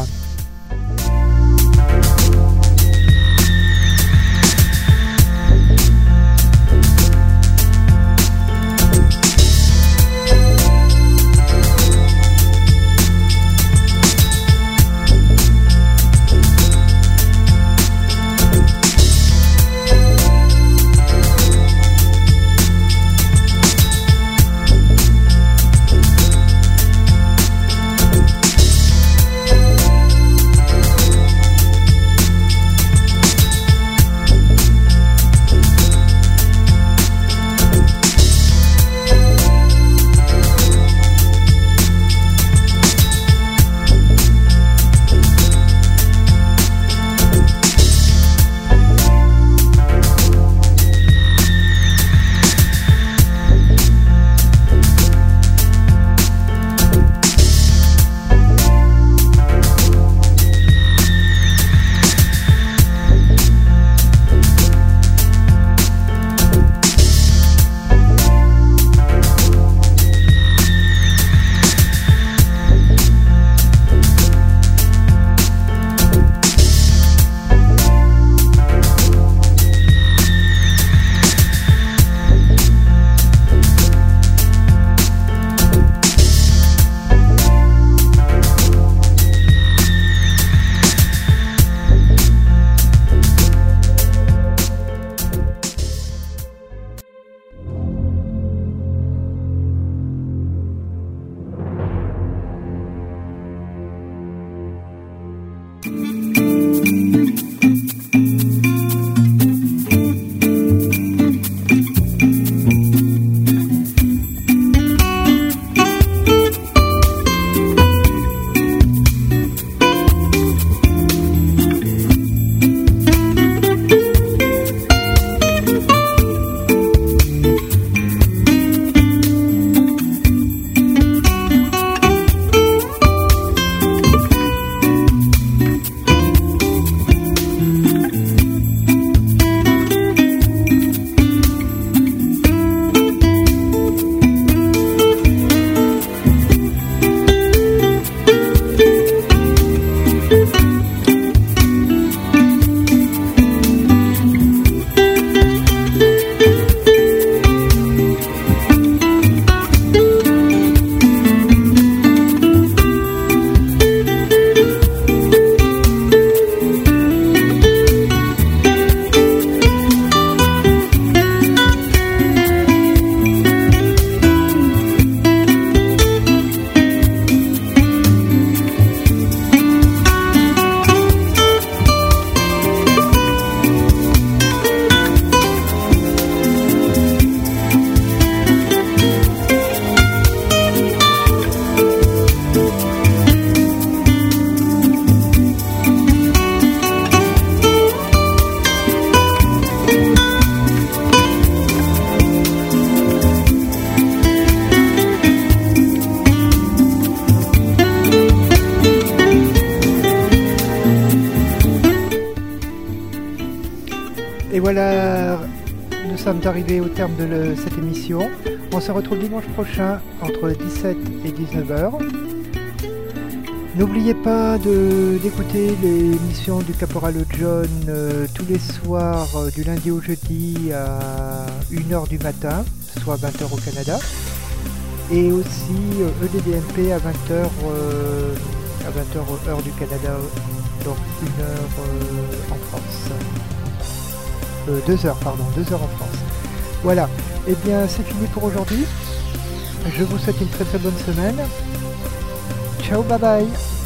sommes arrivés au terme de le- cette émission. On se retrouve dimanche prochain entre dix-sept et dix-neuf heures. N'oubliez pas de, d'écouter l'émission du Caporal John euh, tous les soirs euh, du lundi au jeudi à une heure du matin, soit vingt heures au Canada. Et aussi euh, E D D M P à vingt heures, euh, à vingt heures heure du Canada, donc une heure euh, en France. Euh, deux heures, pardon, deux heures en France. Voilà, et eh bien c'est fini pour aujourd'hui. Je vous souhaite une très très bonne semaine. Ciao, bye bye.